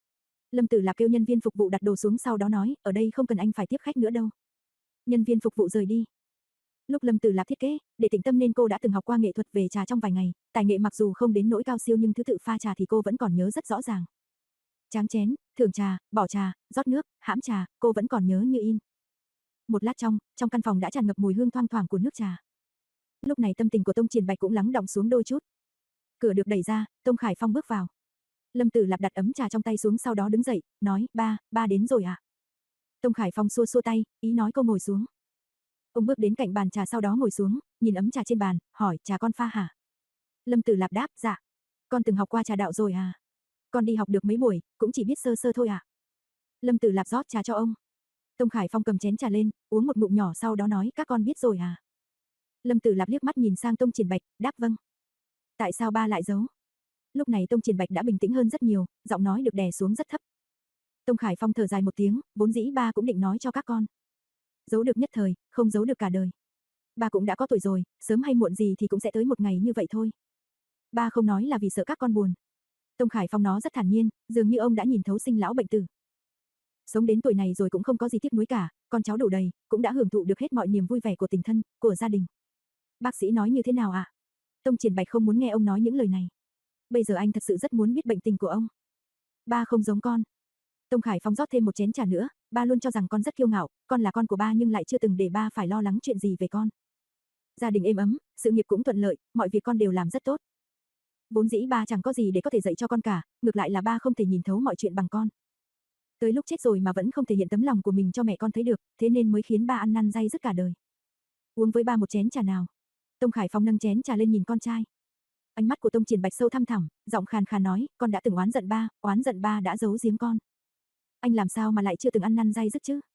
[SPEAKER 1] Lâm Tử Lạp kêu nhân viên phục vụ đặt đồ xuống sau đó nói, ở đây không cần anh phải tiếp khách nữa đâu. Nhân viên phục vụ rời đi. Lúc Lâm Tử Lạp thiết kế, để tĩnh tâm nên cô đã từng học qua nghệ thuật về trà trong vài ngày, tài nghệ mặc dù không đến nỗi cao siêu nhưng thứ tự pha trà thì cô vẫn còn nhớ rất rõ ràng. Tráng chén, thưởng trà, bỏ trà, rót nước, hãm trà, cô vẫn còn nhớ như in. Một lát trong, trong căn phòng đã tràn ngập mùi hương thoang thoảng của nước trà. Lúc này tâm tình của Tông Triển Bạch cũng lắng đọng xuống đôi chút. Cửa được đẩy ra, Tông Khải Phong bước vào. Lâm Tử Lạp đặt ấm trà trong tay xuống sau đó đứng dậy, nói, ba, ba đến rồi ạ. À? Tông Khải Phong xua xua tay, ý nói cô ngồi xuống. Ông bước đến cạnh bàn trà sau đó ngồi xuống, nhìn ấm trà trên bàn, hỏi, trà con pha hả? Lâm Tử Lạp đáp, dạ. Con từng học qua trà đạo rồi à? Con đi học được mấy buổi, cũng chỉ biết sơ sơ thôi ạ. À? Lâm Tử Lạp rót trà cho ông. Tông Khải Phong cầm chén trà lên, uống một ngụm nhỏ sau đó nói, các con biết rồi à? Lâm Tử Lạp liếc mắt nhìn sang Tông Triển Bạch, đáp vâng. Tại sao ba lại giấu? Lúc này Tông Triển Bạch đã bình tĩnh hơn rất nhiều, giọng nói được đè xuống rất thấp. Tông Khải Phong thở dài một tiếng, vốn dĩ ba cũng định nói cho các con. Giấu được nhất thời, không giấu được cả đời. Ba cũng đã có tuổi rồi, sớm hay muộn gì thì cũng sẽ tới một ngày như vậy thôi. Ba không nói là vì sợ các con buồn. Tông Khải Phong nó rất thản nhiên, dường như ông đã nhìn thấu sinh lão bệnh tử. Sống đến tuổi này rồi cũng không có gì tiếc nuối cả, con cháu đủ đầy, cũng đã hưởng thụ được hết mọi niềm vui vẻ của tình thân, của gia đình. Bác sĩ nói như thế nào ạ? À? Tông Triển Bạch không muốn nghe ông nói những lời này. Bây giờ anh thật sự rất muốn biết bệnh tình của ông. Ba không giống con. Tông Khải Phong rót thêm một chén trà nữa, ba luôn cho rằng con rất kiêu ngạo, con là con của ba nhưng lại chưa từng để ba phải lo lắng chuyện gì về con. Gia đình êm ấm, sự nghiệp cũng thuận lợi, mọi việc con đều làm rất tốt. Vốn dĩ ba chẳng có gì để có thể dạy cho con cả, ngược lại là ba không thể nhìn thấu mọi chuyện bằng con. Tới lúc chết rồi mà vẫn không thể hiện tấm lòng của mình cho mẹ con thấy được, thế nên mới khiến ba ăn năn day dứt cả đời. Uống với ba một chén trà nào. Tông Khải Phong nâng chén trà lên nhìn con trai. Ánh mắt của Tông Triển Bạch sâu thăm thẳm, giọng khàn khàn nói, con đã từng oán giận ba, oán giận ba đã giấu giếm con. Anh làm sao mà lại chưa từng ăn năn day dứt chứ?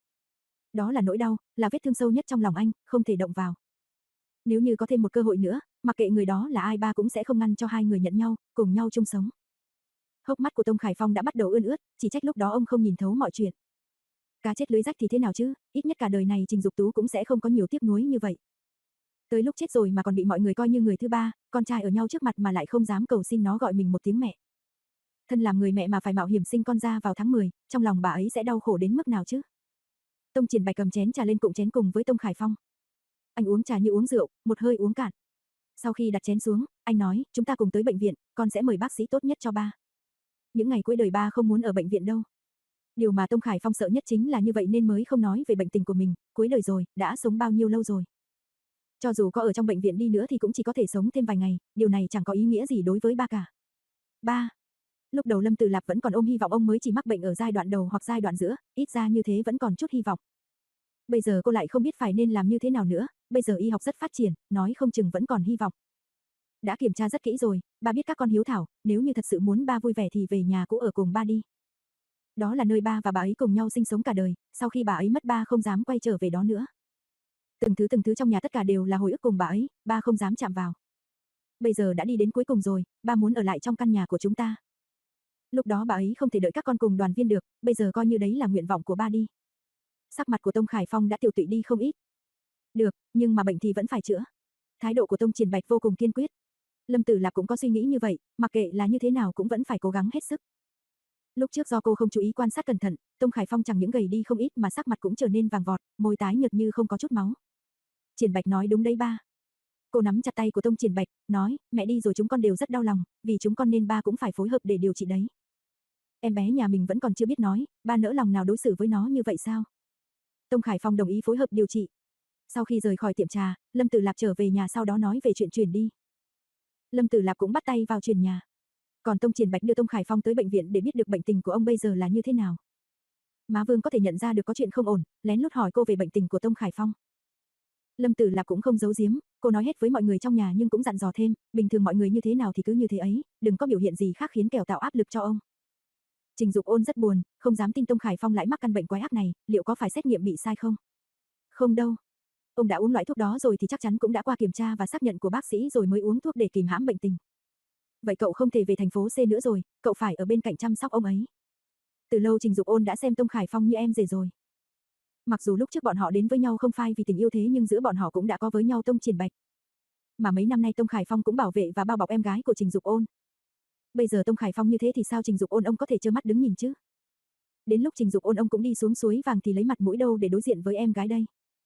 [SPEAKER 1] Đó là nỗi đau, là vết thương sâu nhất trong lòng anh, không thể động vào. Nếu như có thêm một cơ hội nữa, mặc kệ người đó là ai ba cũng sẽ không ngăn cho hai người nhận nhau, cùng nhau chung sống. Hốc mắt của Tông Khải Phong đã bắt đầu ươn ướt, chỉ trách lúc đó ông không nhìn thấu mọi chuyện. Cá chết lưới rách thì thế nào chứ, ít nhất cả đời này Trình Dục Tú cũng sẽ không có nhiều tiếc nuối như vậy. Tới lúc chết rồi mà còn bị mọi người coi như người thứ ba, con trai ở nhau trước mặt mà lại không dám cầu xin nó gọi mình một tiếng mẹ. Thân làm người mẹ mà phải mạo hiểm sinh con ra vào tháng mười, trong lòng bà ấy sẽ đau khổ đến mức nào chứ? Tông Triển Bạch cầm chén trà lên cụng chén cùng với Tông Khải Phong. Anh uống trà như uống rượu, một hơi uống cạn. Sau khi đặt chén xuống, anh nói, chúng ta cùng tới bệnh viện, con sẽ mời bác sĩ tốt nhất cho ba. Những ngày cuối đời ba không muốn ở bệnh viện đâu. Điều mà Tông Khải Phong sợ nhất chính là như vậy nên mới không nói về bệnh tình của mình, cuối đời rồi, đã sống bao nhiêu lâu rồi. Cho dù có ở trong bệnh viện đi nữa thì cũng chỉ có thể sống thêm vài ngày, điều này chẳng có ý nghĩa gì đối với ba cả. Ba. Lúc đầu Lâm Tử Lạp vẫn còn ôm hy vọng ông mới chỉ mắc bệnh ở giai đoạn đầu hoặc giai đoạn giữa, ít ra như thế vẫn còn chút hy vọng. Bây giờ cô lại không biết phải nên làm như thế nào nữa, bây giờ y học rất phát triển, nói không chừng vẫn còn hy vọng. Đã kiểm tra rất kỹ rồi, ba biết các con hiếu thảo, nếu như thật sự muốn ba vui vẻ thì về nhà cũ ở cùng ba đi. Đó là nơi ba và bà ấy cùng nhau sinh sống cả đời, sau khi bà ấy mất ba không dám quay trở về đó nữa. Từng thứ từng thứ trong nhà tất cả đều là hồi ức cùng bà ấy, ba không dám chạm vào. Bây giờ đã đi đến cuối cùng rồi, ba muốn ở lại trong căn nhà của chúng ta. Lúc đó bà ấy không thể đợi các con cùng đoàn viên được, bây giờ coi như đấy là nguyện vọng của ba đi. Sắc mặt của Tông Khải Phong đã tiêu tụy đi không ít. Được, nhưng mà bệnh thì vẫn phải chữa. Thái độ của Tông Triển Bạch vô cùng kiên quyết. Lâm Tử Lạp cũng có suy nghĩ như vậy, mặc kệ là như thế nào cũng vẫn phải cố gắng hết sức. Lúc trước do cô không chú ý quan sát cẩn thận, Tông Khải Phong chẳng những gầy đi không ít mà sắc mặt cũng trở nên vàng vọt, môi tái nhợt như không có chút máu. Triển Bạch nói đúng đấy ba. Cô nắm chặt tay của Tông Triển Bạch, nói, mẹ đi rồi chúng con đều rất đau lòng, vì chúng con nên ba cũng phải phối hợp để điều trị đấy. Em bé nhà mình vẫn còn chưa biết nói, ba nỡ lòng nào đối xử với nó như vậy sao? Tông Khải Phong đồng ý phối hợp điều trị. Sau khi rời khỏi tiệm trà, Lâm Tử Lạp trở về nhà sau đó nói về chuyện chuyển đi. Lâm Tử Lạp cũng bắt tay vào chuyển nhà. Còn Tông Triển Bạch đưa Tông Khải Phong tới bệnh viện để biết được bệnh tình của ông bây giờ là như thế nào. Má Vương có thể nhận ra được có chuyện không ổn, lén lút hỏi cô về bệnh tình của Tông Khải Phong. Lâm Tử Lạp cũng không giấu giếm, cô nói hết với mọi người trong nhà nhưng cũng dặn dò thêm, bình thường mọi người như thế nào thì cứ như thế ấy, đừng có biểu hiện gì khác khiến kẻo tạo áp lực cho ông. Trình Dục Ôn rất buồn, không dám tin Tông Khải Phong lại mắc căn bệnh quái ác này, liệu có phải xét nghiệm bị sai không? Không đâu. Ông đã uống loại thuốc đó rồi thì chắc chắn cũng đã qua kiểm tra và xác nhận của bác sĩ rồi mới uống thuốc để kìm hãm bệnh tình. Vậy cậu không thể về thành phố C nữa rồi, cậu phải ở bên cạnh chăm sóc ông ấy. Từ lâu Trình Dục Ôn đã xem Tông Khải Phong như em rể rồi. Mặc dù lúc trước bọn họ đến với nhau không phai vì tình yêu thế nhưng giữa bọn họ cũng đã có với nhau Tông Triển Bạch. Mà mấy năm nay Tông Khải Phong cũng bảo vệ và bao bọc em gái của Trình Dục Ôn. Bây giờ Tông Khải Phong như thế thì sao Trình Dục Ôn ông có thể trơ mắt đứng nhìn chứ? Đến lúc Trình Dục Ôn ông cũng đi xuống suối vàng thì lấy mặt mũi đâu để đối diện với em gái đây.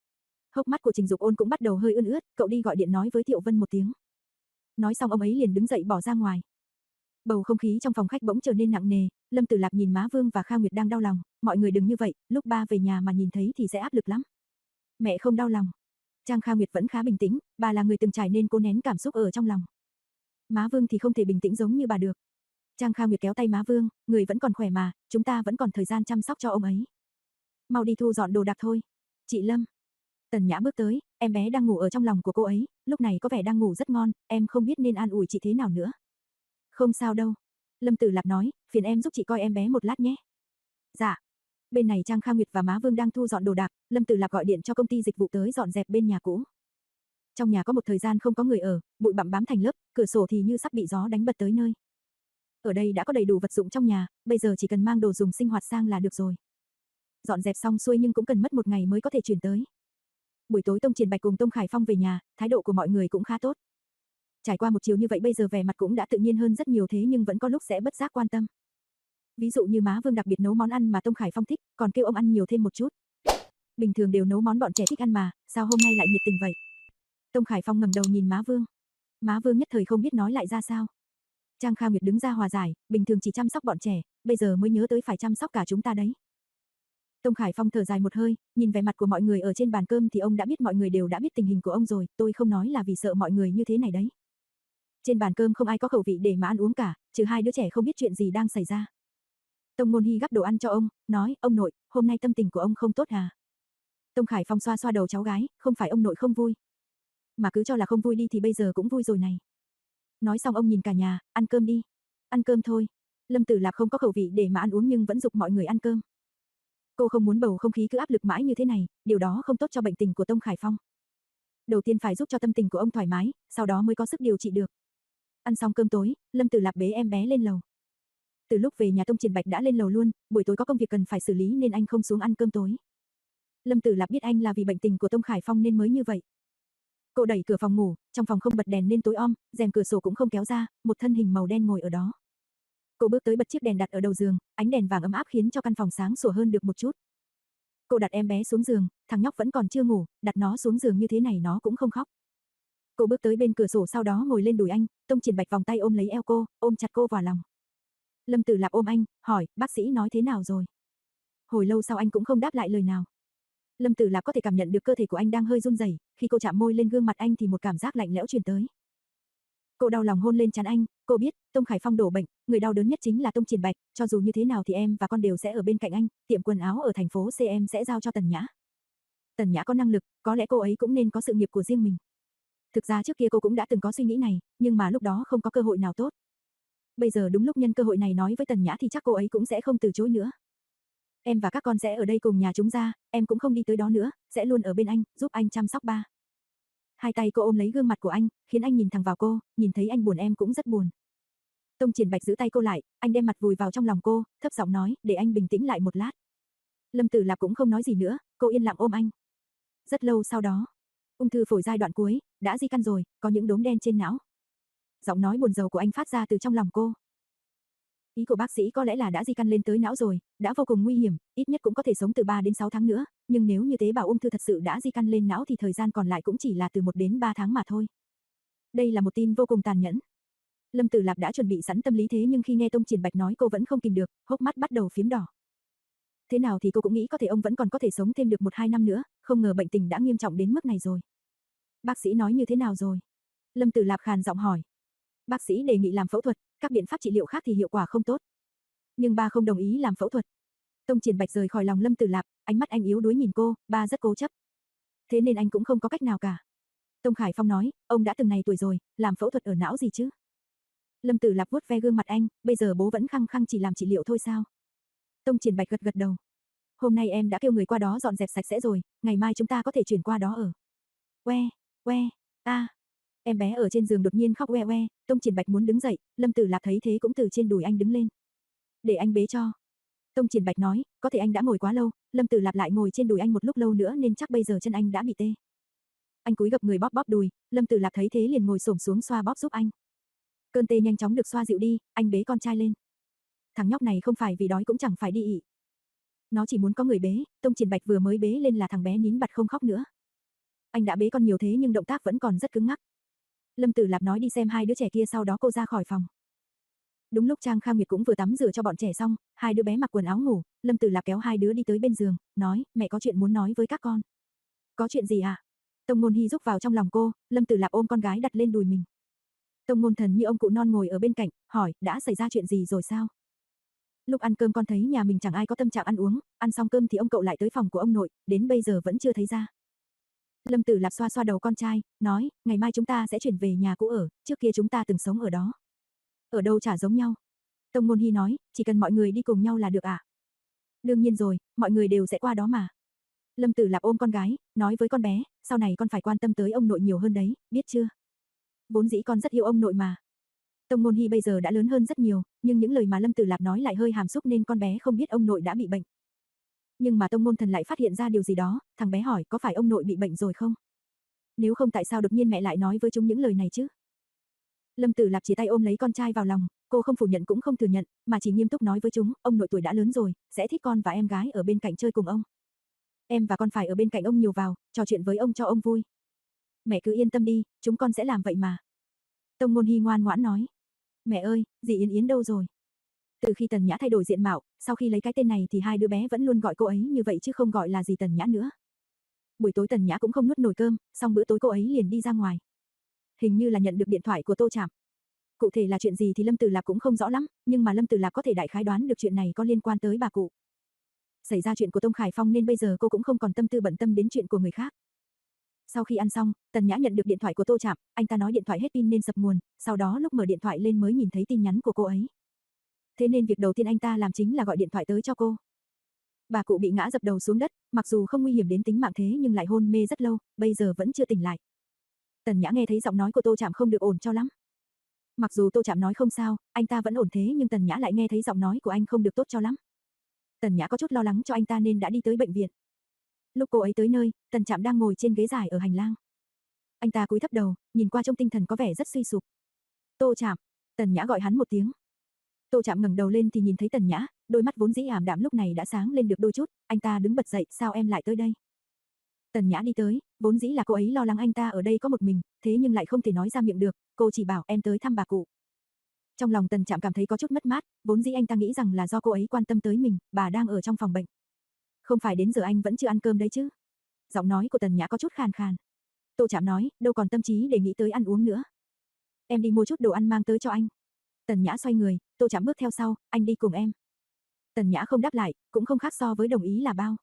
[SPEAKER 1] Hốc mắt của Trình Dục Ôn cũng bắt đầu hơi ươn ướt, cậu đi gọi điện nói với Thiệu Vân một tiếng. Nói xong ông ấy liền đứng dậy bỏ ra ngoài. Bầu không khí trong phòng khách bỗng trở nên nặng nề, Lâm Tử Lạp nhìn má Vương và Kha Nguyệt đang đau lòng, mọi người đừng như vậy, lúc ba về nhà mà nhìn thấy thì sẽ áp lực lắm. Mẹ không đau lòng. Trang Kha Nguyệt vẫn khá bình tĩnh, bà là người từng trải nên cô nén cảm xúc ở trong lòng. Má Vương thì không thể bình tĩnh giống như bà được. Trang Kha Nguyệt kéo tay má Vương, người vẫn còn khỏe mà, chúng ta vẫn còn thời gian chăm sóc cho ông ấy. Mau đi thu dọn đồ đạc thôi. Chị Lâm. Tần Nhã bước tới, em bé đang ngủ ở trong lòng của cô ấy, lúc này có vẻ đang ngủ rất ngon, em không biết nên an ủi chị thế nào nữa. Không sao đâu. Lâm Tử Lạp nói, phiền em giúp chị coi em bé một lát nhé. Dạ. Bên này Trang Kha Nguyệt và má Vương đang thu dọn đồ đạc, Lâm Tử Lạp gọi điện cho công ty dịch vụ tới dọn dẹp bên nhà cũ. Trong nhà có một thời gian không có người ở, bụi bặm bám thành lớp, cửa sổ thì như sắp bị gió đánh bật tới nơi. Ở đây đã có đầy đủ vật dụng trong nhà, bây giờ chỉ cần mang đồ dùng sinh hoạt sang là được rồi. Dọn dẹp xong xuôi nhưng cũng cần mất một ngày mới có thể chuyển tới. Buổi tối Tông Triển Bạch cùng Tông Khải Phong về nhà, thái độ của mọi người cũng khá tốt. Trải qua một chiều như vậy bây giờ vẻ mặt cũng đã tự nhiên hơn rất nhiều thế nhưng vẫn có lúc sẽ bất giác quan tâm. Ví dụ như má Vương đặc biệt nấu món ăn mà Tông Khải Phong thích, còn kêu ông ăn nhiều thêm một chút. Bình thường đều nấu món bọn trẻ thích ăn mà, sao hôm nay lại nhiệt tình vậy? Tông Khải Phong ngẩng đầu nhìn má Vương. Má Vương nhất thời không biết nói lại ra sao. Trang Kha Nguyệt đứng ra hòa giải, bình thường chỉ chăm sóc bọn trẻ, bây giờ mới nhớ tới phải chăm sóc cả chúng ta đấy. Tông Khải Phong thở dài một hơi, nhìn vẻ mặt của mọi người ở trên bàn cơm thì ông đã biết mọi người đều đã biết tình hình của ông rồi, tôi không nói là vì sợ mọi người như thế này đấy. Trên bàn cơm không ai có khẩu vị để mà ăn uống cả, trừ hai đứa trẻ không biết chuyện gì đang xảy ra. Tông Ngôn Hy gắp đồ ăn cho ông, nói, ông nội, hôm nay tâm tình của ông không tốt à? Tông Khải Phong xoa xoa đầu cháu gái, không phải ông nội không vui. Mà cứ cho là không vui đi thì bây giờ cũng vui rồi này. Nói xong ông nhìn cả nhà, ăn cơm đi. Ăn cơm thôi. Lâm Tử Lạp không có khẩu vị để mà ăn uống nhưng vẫn giục mọi người ăn cơm. Cô không muốn bầu không khí cứ áp lực mãi như thế này, điều đó không tốt cho bệnh tình của Tông Khải Phong. Đầu tiên phải giúp cho tâm tình của ông thoải mái, sau đó mới có sức điều trị được. Ăn xong cơm tối, Lâm Tử Lạp bế em bé lên lầu. Từ lúc về nhà Tông Triển Bạch đã lên lầu luôn, buổi tối có công việc cần phải xử lý nên anh không xuống ăn cơm tối. Lâm Tử Lạp biết anh là vì bệnh tình của Tông Khải Phong nên mới như vậy. Cô đẩy cửa phòng ngủ, trong phòng không bật đèn nên tối om, rèm cửa sổ cũng không kéo ra, một thân hình màu đen ngồi ở đó. Cô bước tới bật chiếc đèn đặt ở đầu giường, ánh đèn vàng ấm áp khiến cho căn phòng sáng sủa hơn được một chút. Cô đặt em bé xuống giường, thằng nhóc vẫn còn chưa ngủ, đặt nó xuống giường như thế này nó cũng không khóc. Cô bước tới bên cửa sổ sau đó ngồi lên đùi anh, Tông Triển Bạch vòng tay ôm lấy eo cô, ôm chặt cô vào lòng. Lâm Tử Lạp ôm anh, hỏi, bác sĩ nói thế nào rồi? Hồi lâu sau anh cũng không đáp lại lời nào. Lâm Tử Lạp có thể cảm nhận được cơ thể của anh đang hơi run rẩy, khi cô chạm môi lên gương mặt anh thì một cảm giác lạnh lẽo truyền tới. Cô đau lòng hôn lên trán anh, cô biết, Tông Khải Phong đổ bệnh, người đau đớn nhất chính là Tông Triển Bạch, cho dù như thế nào thì em và con đều sẽ ở bên cạnh anh, tiệm quần áo ở thành phố C em sẽ giao cho Tần Nhã. Tần Nhã có năng lực, có lẽ cô ấy cũng nên có sự nghiệp của riêng mình. Thực ra trước kia cô cũng đã từng có suy nghĩ này, nhưng mà lúc đó không có cơ hội nào tốt. Bây giờ đúng lúc nhân cơ hội này nói với Tần Nhã thì chắc cô ấy cũng sẽ không từ chối nữa. Em và các con sẽ ở đây cùng nhà chúng ra, em cũng không đi tới đó nữa, sẽ luôn ở bên anh, giúp anh chăm sóc ba. Hai tay cô ôm lấy gương mặt của anh, khiến anh nhìn thẳng vào cô, nhìn thấy anh buồn em cũng rất buồn. Tông Triển Bạch giữ tay cô lại, anh đem mặt vùi vào trong lòng cô, thấp giọng nói, để anh bình tĩnh lại một lát. Lâm Tử Lạp cũng không nói gì nữa, cô yên lặng ôm anh. Rất lâu sau đó, ung thư phổi giai đoạn cuối, đã di căn rồi, có những đốm đen trên não. Giọng nói buồn rầu của anh phát ra từ trong lòng cô. Ý của bác sĩ có lẽ là đã di căn lên tới não rồi, đã vô cùng nguy hiểm, ít nhất cũng có thể sống từ ba đến sáu tháng nữa, nhưng nếu như tế bào ung thư thật sự đã di căn lên não thì thời gian còn lại cũng chỉ là từ một đến ba tháng mà thôi. Đây là một tin vô cùng tàn nhẫn. Lâm Tử Lạp đã chuẩn bị sẵn tâm lý thế nhưng khi nghe Tông Triển Bạch nói cô vẫn không kìm được, hốc mắt bắt đầu phiếm đỏ. Thế nào thì cô cũng nghĩ có thể ông vẫn còn có thể sống thêm được một hai năm nữa, không ngờ bệnh tình đã nghiêm trọng đến mức này rồi. Bác sĩ nói như thế nào rồi? Lâm Tử Lạp khàn giọng hỏi. Bác sĩ đề nghị làm phẫu thuật, các biện pháp trị liệu khác thì hiệu quả không tốt. Nhưng ba không đồng ý làm phẫu thuật. Tông Triển Bạch rời khỏi lòng Lâm Tử Lạp, ánh mắt anh yếu đuối nhìn cô, ba rất cố chấp. Thế nên anh cũng không có cách nào cả. Tông Khải Phong nói, ông đã từng này tuổi rồi, làm phẫu thuật ở não gì chứ? Lâm Tử Lạp vuốt ve gương mặt anh, bây giờ bố vẫn khăng khăng chỉ làm trị liệu thôi sao? Tông Triển Bạch gật gật đầu. Hôm nay em đã kêu người qua đó dọn dẹp sạch sẽ rồi, ngày mai chúng ta có thể chuyển qua đó ở. Que, que, ta. Em bé ở trên giường đột nhiên khóc oe oe, Tông Triển Bạch muốn đứng dậy, Lâm Tử Lạp thấy thế cũng từ trên đùi anh đứng lên. Để anh bế cho. Tông Triển Bạch nói, có thể anh đã ngồi quá lâu, Lâm Tử Lạp lại ngồi trên đùi anh một lúc lâu nữa nên chắc bây giờ chân anh đã bị tê. Anh cúi gập người bóp bóp đùi, Lâm Tử Lạp thấy thế liền ngồi xổm xuống xoa bóp giúp anh. Cơn tê nhanh chóng được xoa dịu đi, anh bế con trai lên. Thằng nhóc này không phải vì đói cũng chẳng phải đi ị. Nó chỉ muốn có người bế, Tông Triển Bạch vừa mới bế lên là thằng bé nín bặt không khóc nữa. Anh đã bế con nhiều thế nhưng động tác vẫn còn rất cứng ngắc. Lâm Tử Lạp nói đi xem hai đứa trẻ kia sau đó cô ra khỏi phòng. Đúng lúc Trang Kha Nguyệt cũng vừa tắm rửa cho bọn trẻ xong, hai đứa bé mặc quần áo ngủ, Lâm Tử Lạp kéo hai đứa đi tới bên giường, nói, mẹ có chuyện muốn nói với các con. Có chuyện gì à? Tông Ngôn Hy rúc vào trong lòng cô, Lâm Tử Lạp ôm con gái đặt lên đùi mình. Tông Ngôn Thần như ông cụ non ngồi ở bên cạnh, hỏi, đã xảy ra chuyện gì rồi sao? Lúc ăn cơm con thấy nhà mình chẳng ai có tâm trạng ăn uống, ăn xong cơm thì ông cậu lại tới phòng của ông nội, đến bây giờ vẫn chưa thấy ra. Lâm Tử Lạp xoa xoa đầu con trai, nói, ngày mai chúng ta sẽ chuyển về nhà cũ ở, trước kia chúng ta từng sống ở đó. Ở đâu chả giống nhau. Tông Ngôn Hy nói, chỉ cần mọi người đi cùng nhau là được ạ. À? Đương nhiên rồi, mọi người đều sẽ qua đó mà. Lâm Tử Lạp ôm con gái, nói với con bé, sau này con phải quan tâm tới ông nội nhiều hơn đấy, biết chưa? Vốn dĩ con rất yêu ông nội mà. Tông Ngôn Hy bây giờ đã lớn hơn rất nhiều, nhưng những lời mà Lâm Tử Lạp nói lại hơi hàm xúc nên con bé không biết ông nội đã bị bệnh. Nhưng mà Tông Ngôn Thần lại phát hiện ra điều gì đó, thằng bé hỏi có phải ông nội bị bệnh rồi không? Nếu không tại sao đột nhiên mẹ lại nói với chúng những lời này chứ? Lâm Tử Lạp chia tay ôm lấy con trai vào lòng, cô không phủ nhận cũng không thừa nhận, mà chỉ nghiêm túc nói với chúng, ông nội tuổi đã lớn rồi, sẽ thích con và em gái ở bên cạnh chơi cùng ông. Em và con phải ở bên cạnh ông nhiều vào, trò chuyện với ông cho ông vui. Mẹ cứ yên tâm đi, chúng con sẽ làm vậy mà. Tông Ngôn Hy ngoan ngoãn nói. Mẹ ơi, dì Yến Yến đâu rồi? Từ khi Tần Nhã thay đổi diện mạo, sau khi lấy cái tên này thì hai đứa bé vẫn luôn gọi cô ấy như vậy chứ không gọi là gì Tần Nhã nữa. Buổi tối Tần Nhã cũng không nuốt nổi cơm, xong bữa tối cô ấy liền đi ra ngoài. Hình như là nhận được điện thoại của Tô Trạm. Cụ thể là chuyện gì thì Lâm Tử Lạp cũng không rõ lắm, nhưng mà Lâm Tử Lạp có thể đại khái đoán được chuyện này có liên quan tới bà cụ. Xảy ra chuyện của Tông Khải Phong nên bây giờ cô cũng không còn tâm tư bận tâm đến chuyện của người khác. Sau khi ăn xong, Tần Nhã nhận được điện thoại của Tô Trạm, anh ta nói điện thoại hết pin nên sập nguồn, sau đó lúc mở điện thoại lên mới nhìn thấy tin nhắn của cô ấy. Thế nên việc đầu tiên anh ta làm chính là gọi điện thoại tới cho cô. Bà cụ bị ngã dập đầu xuống đất, mặc dù không nguy hiểm đến tính mạng thế nhưng lại hôn mê rất lâu, bây giờ vẫn chưa tỉnh lại. Tần Nhã nghe thấy giọng nói của Tô Trạm không được ổn cho lắm. Mặc dù Tô Trạm nói không sao, anh ta vẫn ổn thế nhưng Tần Nhã lại nghe thấy giọng nói của anh không được tốt cho lắm. Tần Nhã có chút lo lắng cho anh ta nên đã đi tới bệnh viện. Lúc cô ấy tới nơi, Tần Trạm đang ngồi trên ghế dài ở hành lang. Anh ta cúi thấp đầu, nhìn qua trong tinh thần có vẻ rất suy sụp. Tô Trạm, Tần Nhã gọi hắn một tiếng. Tô Trạm ngẩng đầu lên thì nhìn thấy Tần Nhã, đôi mắt vốn dĩ ảm đạm lúc này đã sáng lên được đôi chút, anh ta đứng bật dậy, sao em lại tới đây? Tần Nhã đi tới, vốn dĩ là cô ấy lo lắng anh ta ở đây có một mình, thế nhưng lại không thể nói ra miệng được, cô chỉ bảo em tới thăm bà cụ. Trong lòng Tần Trạm cảm thấy có chút mất mát, vốn dĩ anh ta nghĩ rằng là do cô ấy quan tâm tới mình, bà đang ở trong phòng bệnh. Không phải đến giờ anh vẫn chưa ăn cơm đấy chứ? Giọng nói của Tần Nhã có chút khàn khàn. Tô Trạm nói, đâu còn tâm trí để nghĩ tới ăn uống nữa. Em đi mua chút đồ ăn mang tới cho anh. Tần Nhã xoay người, Tô Trạm bước theo sau, anh đi cùng em. Tần Nhã không đáp lại, cũng không khác so với đồng ý là bao.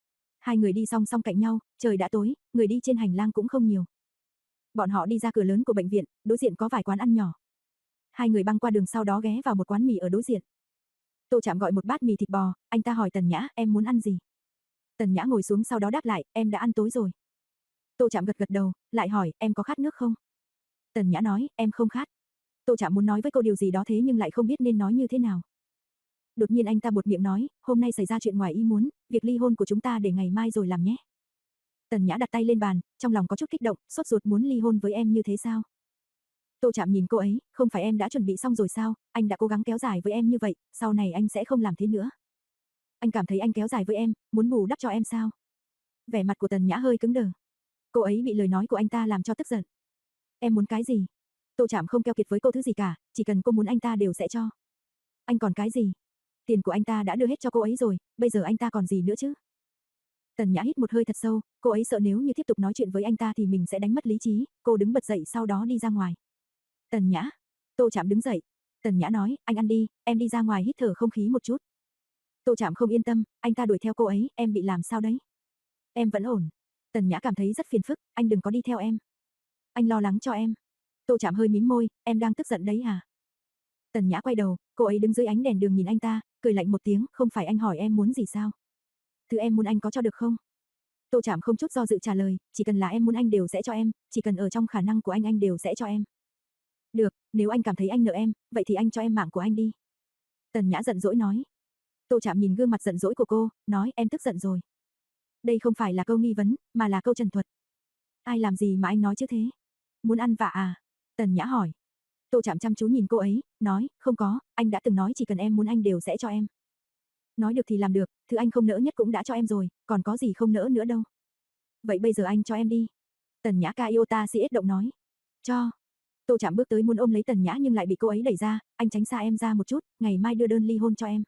[SPEAKER 1] Hai người đi song song cạnh nhau, trời đã tối, người đi trên hành lang cũng không nhiều. Bọn họ đi ra cửa lớn của bệnh viện, đối diện có vài quán ăn nhỏ. Hai người băng qua đường sau đó ghé vào một quán mì ở đối diện. Tô Trạm gọi một bát mì thịt bò, anh ta hỏi Tần Nhã, em muốn ăn gì? Tần Nhã ngồi xuống sau đó đáp lại, em đã ăn tối rồi. Tô Trạm gật gật đầu, lại hỏi, em có khát nước không? Tần Nhã nói, em không khát. Tô Trạm muốn nói với cô điều gì đó thế nhưng lại không biết nên nói như thế nào. Đột nhiên anh ta buột miệng nói, hôm nay xảy ra chuyện ngoài ý muốn, việc ly hôn của chúng ta để ngày mai rồi làm nhé. Tần Nhã đặt tay lên bàn, trong lòng có chút kích động, sốt ruột muốn ly hôn với em như thế sao? Tô Trạm nhìn cô ấy, không phải em đã chuẩn bị xong rồi sao, anh đã cố gắng kéo dài với em như vậy, sau này anh sẽ không làm thế nữa. Anh cảm thấy anh kéo dài với em, muốn bù đắp cho em sao? Vẻ mặt của Tần Nhã hơi cứng đờ. Cô ấy bị lời nói của anh ta làm cho tức giận. Em muốn cái gì? Tô Trạm không keo kiệt với cô thứ gì cả, chỉ cần cô muốn anh ta đều sẽ cho. Anh còn cái gì? Tiền của anh ta đã đưa hết cho cô ấy rồi, bây giờ anh ta còn gì nữa chứ? Tần Nhã hít một hơi thật sâu, cô ấy sợ nếu như tiếp tục nói chuyện với anh ta thì mình sẽ đánh mất lý trí, cô đứng bật dậy sau đó đi ra ngoài. Tần Nhã. Tô Trạm đứng dậy. Tần Nhã nói, anh ăn đi, em đi ra ngoài hít thở không khí một chút. Tô Trạm không yên tâm, anh ta đuổi theo cô ấy, em bị làm sao đấy? Em vẫn ổn. Tần Nhã cảm thấy rất phiền phức, anh đừng có đi theo em. Anh lo lắng cho em. Tô Trạm hơi mím môi, em đang tức giận đấy à? Tần Nhã quay đầu, cô ấy đứng dưới ánh đèn đường nhìn anh ta, cười lạnh một tiếng, không phải anh hỏi em muốn gì sao? Thứ em muốn anh có cho được không? Tô Trạm không chút do dự trả lời, chỉ cần là em muốn anh đều sẽ cho em, chỉ cần ở trong khả năng của anh anh đều sẽ cho em. Được, nếu anh cảm thấy anh nợ em, vậy thì anh cho em mạng của anh đi. Tần Nhã giận dỗi nói. Tô Trạm nhìn gương mặt giận dỗi của cô, nói em tức giận rồi. Đây không phải là câu nghi vấn, mà là câu trần thuật. Ai làm gì mà anh nói chứ thế? Muốn ăn vạ à? Tần Nhã hỏi. Tô Trạm chăm chú nhìn cô ấy, nói, không có, anh đã từng nói chỉ cần em muốn anh đều sẽ cho em. Nói được thì làm được, thứ anh không nỡ nhất cũng đã cho em rồi, còn có gì không nỡ nữa đâu. Vậy bây giờ anh cho em đi. Tần Nhã Kaiota si động nói. Cho. Tô Trạm bước tới muốn ôm lấy Tần Nhã nhưng lại bị cô ấy đẩy ra, anh tránh xa em ra một chút, ngày mai đưa đơn ly hôn cho em.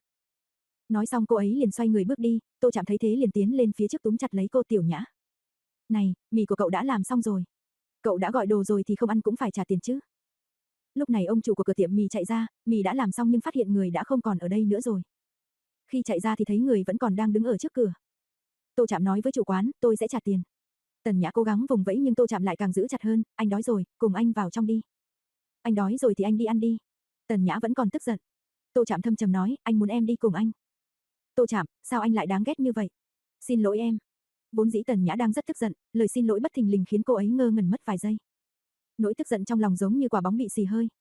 [SPEAKER 1] Nói xong cô ấy liền xoay người bước đi, Tô Trạm thấy thế liền tiến lên phía trước túm chặt lấy cô Tiểu Nhã. Này, mì của cậu đã làm xong rồi. Cậu đã gọi đồ rồi thì không ăn cũng phải trả tiền chứ. Lúc này ông chủ của cửa tiệm mì chạy ra, mì đã làm xong nhưng phát hiện người đã không còn ở đây nữa rồi. Khi chạy ra thì thấy người vẫn còn đang đứng ở trước cửa. Tô Trạm nói với chủ quán, tôi sẽ trả tiền. Tần Nhã cố gắng vùng vẫy nhưng Tô Trạm lại càng giữ chặt hơn, anh đói rồi, cùng anh vào trong đi. Anh đói rồi thì anh đi ăn đi. Tần Nhã vẫn còn tức giận. Tô Trạm thâm trầm nói, anh muốn em đi cùng anh. Tô Trạm, sao anh lại đáng ghét như vậy? Xin lỗi em. Vốn dĩ Tần Nhã đang rất tức giận, lời xin lỗi bất thình lình khiến cô ấy ngơ ngẩn mất vài giây. Nỗi tức giận trong lòng giống như quả bóng bị xì hơi.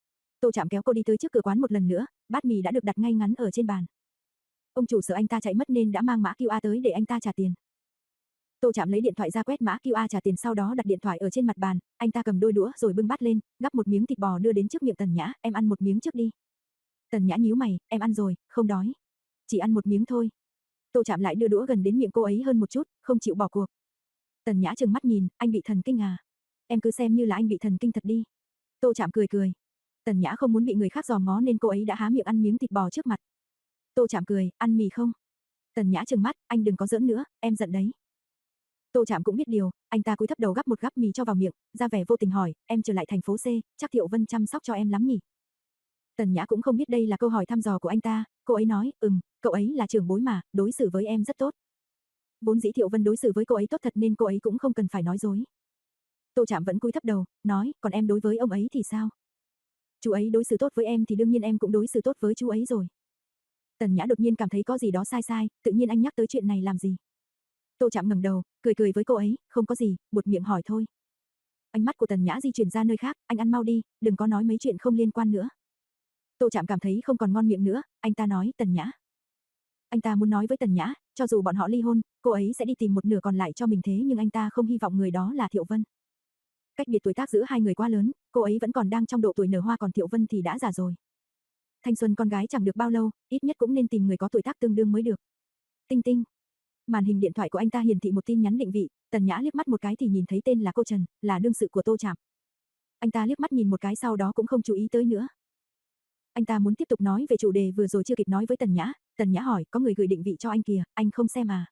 [SPEAKER 1] Tô Trạm kéo cô đi tới trước cửa quán một lần nữa, bát mì đã được đặt ngay ngắn ở trên bàn. Ông chủ sợ anh ta chạy mất nên đã mang mã quy rờ tới để anh ta trả tiền. Tô Trạm lấy điện thoại ra quét mã quy rờ trả tiền, sau đó đặt điện thoại ở trên mặt bàn, anh ta cầm đôi đũa rồi bưng bát lên, gắp một miếng thịt bò đưa đến trước miệng Tần Nhã, em ăn một miếng trước đi. Tần Nhã nhíu mày, em ăn rồi, không đói. Chỉ ăn một miếng thôi. Tô Trạm lại đưa đũa gần đến miệng cô ấy hơn một chút, không chịu bỏ cuộc. Tần Nhã trừng mắt nhìn, anh bị thần kinh à? Em cứ xem như là anh bị thần kinh thật đi. Tô Trạm cười cười. Tần Nhã không muốn bị người khác dòm ngó nên cô ấy đã há miệng ăn miếng thịt bò trước mặt. Tô Trạm cười, ăn mì không? Tần Nhã trừng mắt, anh đừng có giỡn nữa, em giận đấy. Tô Trạm cũng biết điều, anh ta cúi thấp đầu gắp một gắp mì cho vào miệng, ra vẻ vô tình hỏi, em trở lại thành phố C, chắc Thiệu Vân chăm sóc cho em lắm nhỉ? Tần Nhã cũng không biết đây là câu hỏi thăm dò của anh ta, cô ấy nói, ừm, cậu ấy là trưởng bối mà, đối xử với em rất tốt. Vốn dĩ Thiệu Vân đối xử với cô ấy tốt thật nên cô ấy cũng không cần phải nói dối. Tô Trạm vẫn cúi thấp đầu, nói, còn em đối với ông ấy thì sao? Chú ấy đối xử tốt với em thì đương nhiên em cũng đối xử tốt với chú ấy rồi. Tần Nhã đột nhiên cảm thấy có gì đó sai sai, tự nhiên anh nhắc tới chuyện này làm gì? Tô Trạm ngẩng đầu, cười cười với cô ấy, không có gì, buột miệng hỏi thôi. Ánh mắt của Tần Nhã di chuyển ra nơi khác, anh ăn mau đi, đừng có nói mấy chuyện không liên quan nữa. Tô Trạm cảm thấy không còn ngon miệng nữa, anh ta nói, Tần Nhã. Anh ta muốn nói với Tần Nhã, cho dù bọn họ ly hôn, cô ấy sẽ đi tìm một nửa còn lại cho mình thế nhưng anh ta không hy vọng người đó là Thiệu Vân. Cách biệt tuổi tác giữa hai người quá lớn, cô ấy vẫn còn đang trong độ tuổi nở hoa còn Thiệu Vân thì đã già rồi. Thanh xuân con gái chẳng được bao lâu, ít nhất cũng nên tìm người có tuổi tác tương đương mới được. Tinh tinh. Màn hình điện thoại của anh ta hiển thị một tin nhắn định vị, Tần Nhã liếc mắt một cái thì nhìn thấy tên là cô Trần, là đương sự của Tô Trạm. Anh ta liếc mắt nhìn một cái sau đó cũng không chú ý tới nữa. Anh ta muốn tiếp tục nói về chủ đề vừa rồi chưa kịp nói với Tần Nhã, Tần Nhã hỏi, có người gửi định vị cho anh kìa, anh không xem à?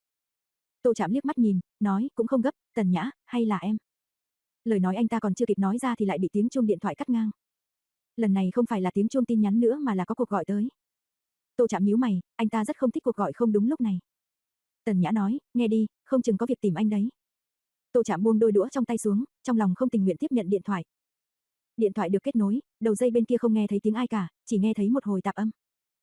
[SPEAKER 1] Tô Trạm liếc mắt nhìn, nói, cũng không gấp, Tần Nhã, hay là em? Lời nói anh ta còn chưa kịp nói ra thì lại bị tiếng chuông điện thoại cắt ngang. Lần này không phải là tiếng chuông tin nhắn nữa mà là có cuộc gọi tới. Tô Trạm nhíu mày, anh ta rất không thích cuộc gọi không đúng lúc này. Tần Nhã nói, nghe đi, không chừng có việc tìm anh đấy. Tô Trạm buông đôi đũa trong tay xuống, trong lòng không tình nguyện tiếp nhận điện thoại. Điện thoại được kết nối, đầu dây bên kia không nghe thấy tiếng ai cả, chỉ nghe thấy một hồi tạp âm.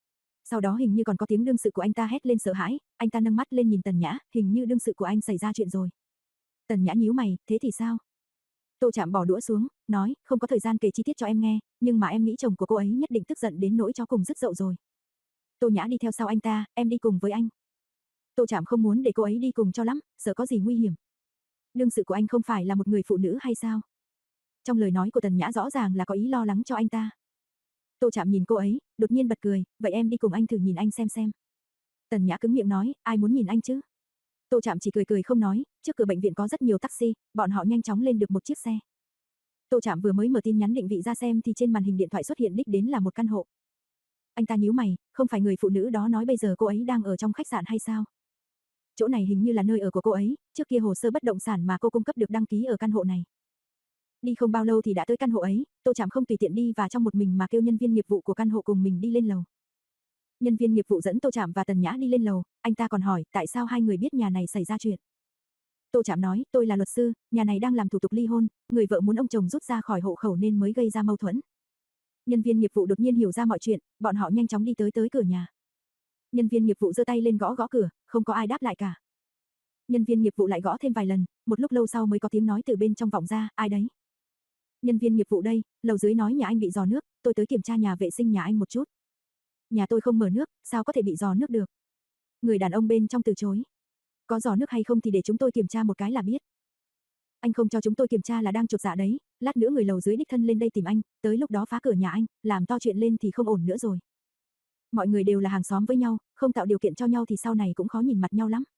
[SPEAKER 1] Sau đó hình như còn có tiếng đương sự của anh ta hét lên sợ hãi, anh ta nâng mắt lên nhìn Tần Nhã, hình như đương sự của anh xảy ra chuyện rồi. Tần Nhã nhíu mày, thế thì sao? Tô Trạm bỏ đũa xuống, nói, không có thời gian kể chi tiết cho em nghe, nhưng mà em nghĩ chồng của cô ấy nhất định tức giận đến nỗi chó cùng dứt dậu rồi. Tô Nhã đi theo sau anh ta, em đi cùng với anh. Tô Trạm không muốn để cô ấy đi cùng cho lắm, sợ có gì nguy hiểm. Đương sự của anh không phải là một người phụ nữ hay sao? Trong lời nói của Tần Nhã rõ ràng là có ý lo lắng cho anh ta. Tô Trạm nhìn cô ấy, đột nhiên bật cười, vậy em đi cùng anh thử nhìn anh xem xem. Tần Nhã cứng miệng nói, ai muốn nhìn anh chứ? Tô Trạm chỉ cười cười không nói, trước cửa bệnh viện có rất nhiều taxi, bọn họ nhanh chóng lên được một chiếc xe. Tô Trạm vừa mới mở tin nhắn định vị ra xem thì trên màn hình điện thoại xuất hiện đích đến là một căn hộ. Anh ta nhíu mày, không phải người phụ nữ đó nói bây giờ cô ấy đang ở trong khách sạn hay sao? Chỗ này hình như là nơi ở của cô ấy, trước kia hồ sơ bất động sản mà cô cung cấp được đăng ký ở căn hộ này. Đi không bao lâu thì đã tới căn hộ ấy, Tô Trạm không tùy tiện đi và trong một mình mà kêu nhân viên nghiệp vụ của căn hộ cùng mình đi lên lầu. Nhân viên nghiệp vụ dẫn Tô Trạm và Tần Nhã đi lên lầu, anh ta còn hỏi tại sao hai người biết nhà này xảy ra chuyện. Tô Trạm nói, tôi là luật sư, nhà này đang làm thủ tục ly hôn, người vợ muốn ông chồng rút ra khỏi hộ khẩu nên mới gây ra mâu thuẫn. Nhân viên nghiệp vụ đột nhiên hiểu ra mọi chuyện, bọn họ nhanh chóng đi tới tới cửa nhà. Nhân viên nghiệp vụ giơ tay lên gõ gõ cửa, không có ai đáp lại cả. Nhân viên nghiệp vụ lại gõ thêm vài lần, một lúc lâu sau mới có tiếng nói từ bên trong vọng ra, ai đấy? Nhân viên nghiệp vụ đây, lầu dưới nói nhà anh bị rò nước, tôi tới kiểm tra nhà vệ sinh nhà anh một chút. Nhà tôi không mở nước, sao có thể bị rò nước được? Người đàn ông bên trong từ chối. Có rò nước hay không thì để chúng tôi kiểm tra một cái là biết. Anh không cho chúng tôi kiểm tra là đang chột dạ đấy, lát nữa người lầu dưới đích thân lên đây tìm anh, tới lúc đó phá cửa nhà anh, làm to chuyện lên thì không ổn nữa rồi. Mọi người đều là hàng xóm với nhau, không tạo điều kiện cho nhau thì sau này cũng khó nhìn mặt nhau lắm.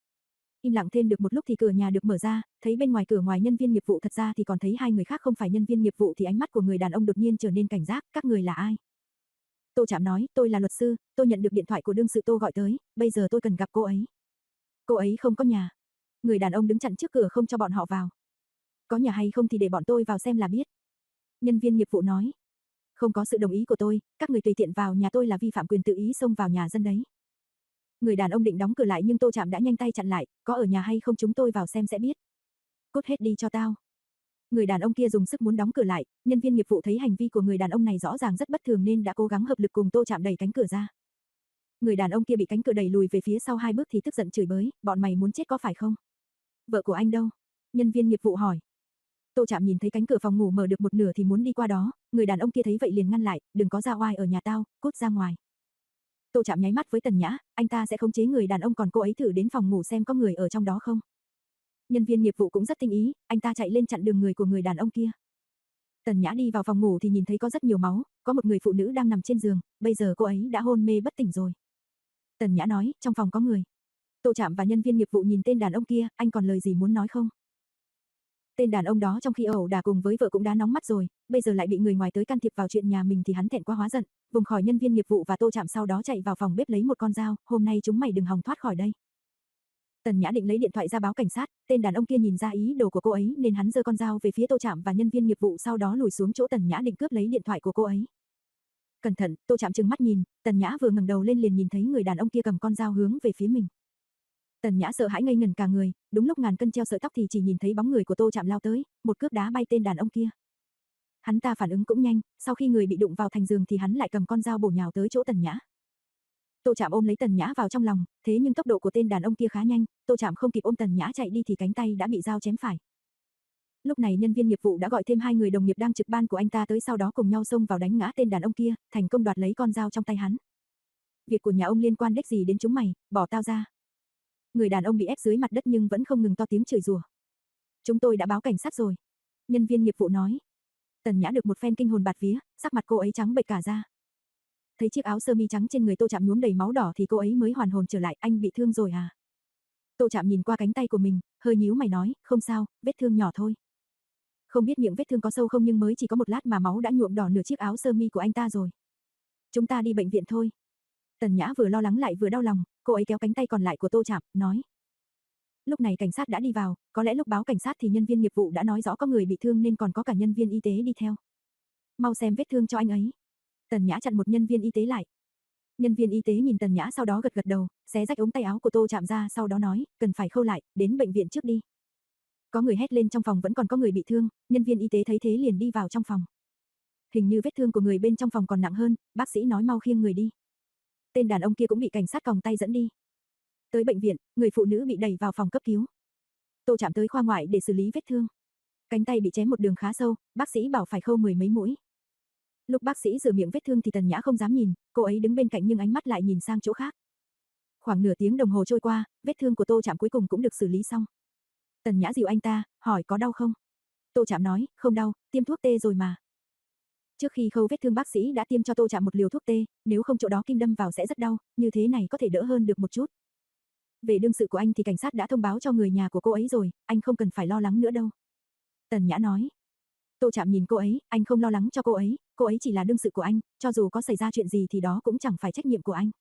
[SPEAKER 1] Im lặng thêm được một lúc thì cửa nhà được mở ra, thấy bên ngoài cửa ngoài nhân viên nghiệp vụ thật ra thì còn thấy hai người khác không phải nhân viên nghiệp vụ thì ánh mắt của người đàn ông đột nhiên trở nên cảnh giác, các người là ai? Tô Trạm nói, tôi là luật sư, tôi nhận được điện thoại của đương sự Tô gọi tới, bây giờ tôi cần gặp cô ấy. Cô ấy không có nhà. Người đàn ông đứng chặn trước cửa không cho bọn họ vào. Có nhà hay không thì để bọn tôi vào xem là biết. Nhân viên nghiệp vụ nói, không có sự đồng ý của tôi, các người tùy tiện vào nhà tôi là vi phạm quyền tự ý xông vào nhà dân đấy. Người đàn ông định đóng cửa lại nhưng Tô Trạm đã nhanh tay chặn lại, có ở nhà hay không chúng tôi vào xem sẽ biết. Cút hết đi cho tao. Người đàn ông kia dùng sức muốn đóng cửa lại, nhân viên nghiệp vụ thấy hành vi của người đàn ông này rõ ràng rất bất thường nên đã cố gắng hợp lực cùng Tô Trạm đẩy cánh cửa ra. Người đàn ông kia bị cánh cửa đẩy lùi về phía sau hai bước thì tức giận chửi bới, bọn mày muốn chết có phải không? Vợ của anh đâu? Nhân viên nghiệp vụ hỏi. Tô Trạm nhìn thấy cánh cửa phòng ngủ mở được một nửa thì muốn đi qua đó, người đàn ông kia thấy vậy liền ngăn lại, đừng có ra oai ở nhà tao, cút ra ngoài. Tô Trạm nháy mắt với Tần Nhã, anh ta sẽ khống chế người đàn ông còn cô ấy thử đến phòng ngủ xem có người ở trong đó không. Nhân viên nghiệp vụ cũng rất tinh ý, anh ta chạy lên chặn đường người của người đàn ông kia. Tần Nhã đi vào phòng ngủ thì nhìn thấy có rất nhiều máu, có một người phụ nữ đang nằm trên giường, bây giờ cô ấy đã hôn mê bất tỉnh rồi. Tần Nhã nói, trong phòng có người. Tô Trạm và nhân viên nghiệp vụ nhìn tên đàn ông kia, anh còn lời gì muốn nói không? Tên đàn ông đó trong khi ẩu đả cùng với vợ cũng đã nóng mắt rồi, bây giờ lại bị người ngoài tới can thiệp vào chuyện nhà mình thì hắn thẹn quá hóa giận, vùng khỏi nhân viên nghiệp vụ và Tô Trạm sau đó chạy vào phòng bếp lấy một con dao, hôm nay chúng mày đừng hòng thoát khỏi đây. Tần Nhã định lấy điện thoại ra báo cảnh sát, tên đàn ông kia nhìn ra ý đồ của cô ấy nên hắn giơ con dao về phía Tô Trạm và nhân viên nghiệp vụ sau đó lùi xuống chỗ Tần Nhã định cướp lấy điện thoại của cô ấy. Cẩn thận, Tô Trạm trừng mắt nhìn, Tần Nhã vừa ngẩng đầu lên liền nhìn thấy người đàn ông kia cầm con dao hướng về phía mình. Tần Nhã sợ hãi ngây ngẩn cả người, đúng lúc ngàn cân treo sợi tóc thì chỉ nhìn thấy bóng người của Tô Trạm lao tới, một cước đá bay tên đàn ông kia. Hắn ta phản ứng cũng nhanh, sau khi người bị đụng vào thành giường thì hắn lại cầm con dao bổ nhào tới chỗ Tần Nhã. Tô Trạm ôm lấy Tần Nhã vào trong lòng, thế nhưng tốc độ của tên đàn ông kia khá nhanh, Tô Trạm không kịp ôm Tần Nhã chạy đi thì cánh tay đã bị dao chém phải. Lúc này nhân viên nghiệp vụ đã gọi thêm hai người đồng nghiệp đang trực ban của anh ta tới sau đó cùng nhau xông vào đánh ngã tên đàn ông kia, thành công đoạt lấy con dao trong tay hắn. Việc của nhà ông liên quan đếch gì đến chúng mày, bỏ tao ra. Người đàn ông bị ép dưới mặt đất nhưng vẫn không ngừng to tiếng chửi rủa. Chúng tôi đã báo cảnh sát rồi. Nhân viên nghiệp vụ nói. Tần Nhã được một phen kinh hồn bạt vía, sắc mặt cô ấy trắng bệch cả ra. Thấy chiếc áo sơ mi trắng trên người Tô Trạm nhuốm đầy máu đỏ thì cô ấy mới hoàn hồn trở lại, anh bị thương rồi à? Tô Trạm nhìn qua cánh tay của mình, hơi nhíu mày nói, không sao, vết thương nhỏ thôi. Không biết miệng vết thương có sâu không nhưng mới chỉ có một lát mà máu đã nhuộm đỏ nửa chiếc áo sơ mi của anh ta rồi. Chúng ta đi bệnh viện thôi. Tần Nhã vừa lo lắng lại vừa đau lòng, cô ấy kéo cánh tay còn lại của Tô Trạm, nói. Lúc này cảnh sát đã đi vào, có lẽ lúc báo cảnh sát thì nhân viên nghiệp vụ đã nói rõ có người bị thương nên còn có cả nhân viên y tế đi theo. Mau xem vết thương cho anh ấy. Tần Nhã chặn một nhân viên y tế lại. Nhân viên y tế nhìn Tần Nhã sau đó gật gật đầu, xé rách ống tay áo của Tô Trạm ra sau đó nói, cần phải khâu lại, đến bệnh viện trước đi. Có người hét lên trong phòng vẫn còn có người bị thương, nhân viên y tế thấy thế liền đi vào trong phòng. Hình như vết thương của người bên trong phòng còn nặng hơn, bác sĩ nói mau khiêng người đi. Tên đàn ông kia cũng bị cảnh sát còng tay dẫn đi. Tới bệnh viện, người phụ nữ bị đẩy vào phòng cấp cứu. Tô Trạm tới khoa ngoại để xử lý vết thương. Cánh tay bị chém một đường khá sâu, bác sĩ bảo phải khâu mười mấy mũi. Lúc bác sĩ rửa miệng vết thương thì Tần Nhã không dám nhìn, cô ấy đứng bên cạnh nhưng ánh mắt lại nhìn sang chỗ khác. Khoảng nửa tiếng đồng hồ trôi qua, vết thương của Tô Trạm cuối cùng cũng được xử lý xong. Tần Nhã dìu anh ta, hỏi có đau không? Tô Trạm nói, không đau, tiêm thuốc tê rồi mà. Trước khi khâu vết thương bác sĩ đã tiêm cho Tô Trạm một liều thuốc tê, nếu không chỗ đó kim đâm vào sẽ rất đau, như thế này có thể đỡ hơn được một chút. Về đương sự của anh thì cảnh sát đã thông báo cho người nhà của cô ấy rồi, anh không cần phải lo lắng nữa đâu. Tần Nhã nói. Tô Trạm nhìn cô ấy, anh không lo lắng cho cô ấy, cô ấy chỉ là đương sự của anh, cho dù có xảy ra chuyện gì thì đó cũng chẳng phải trách nhiệm của anh.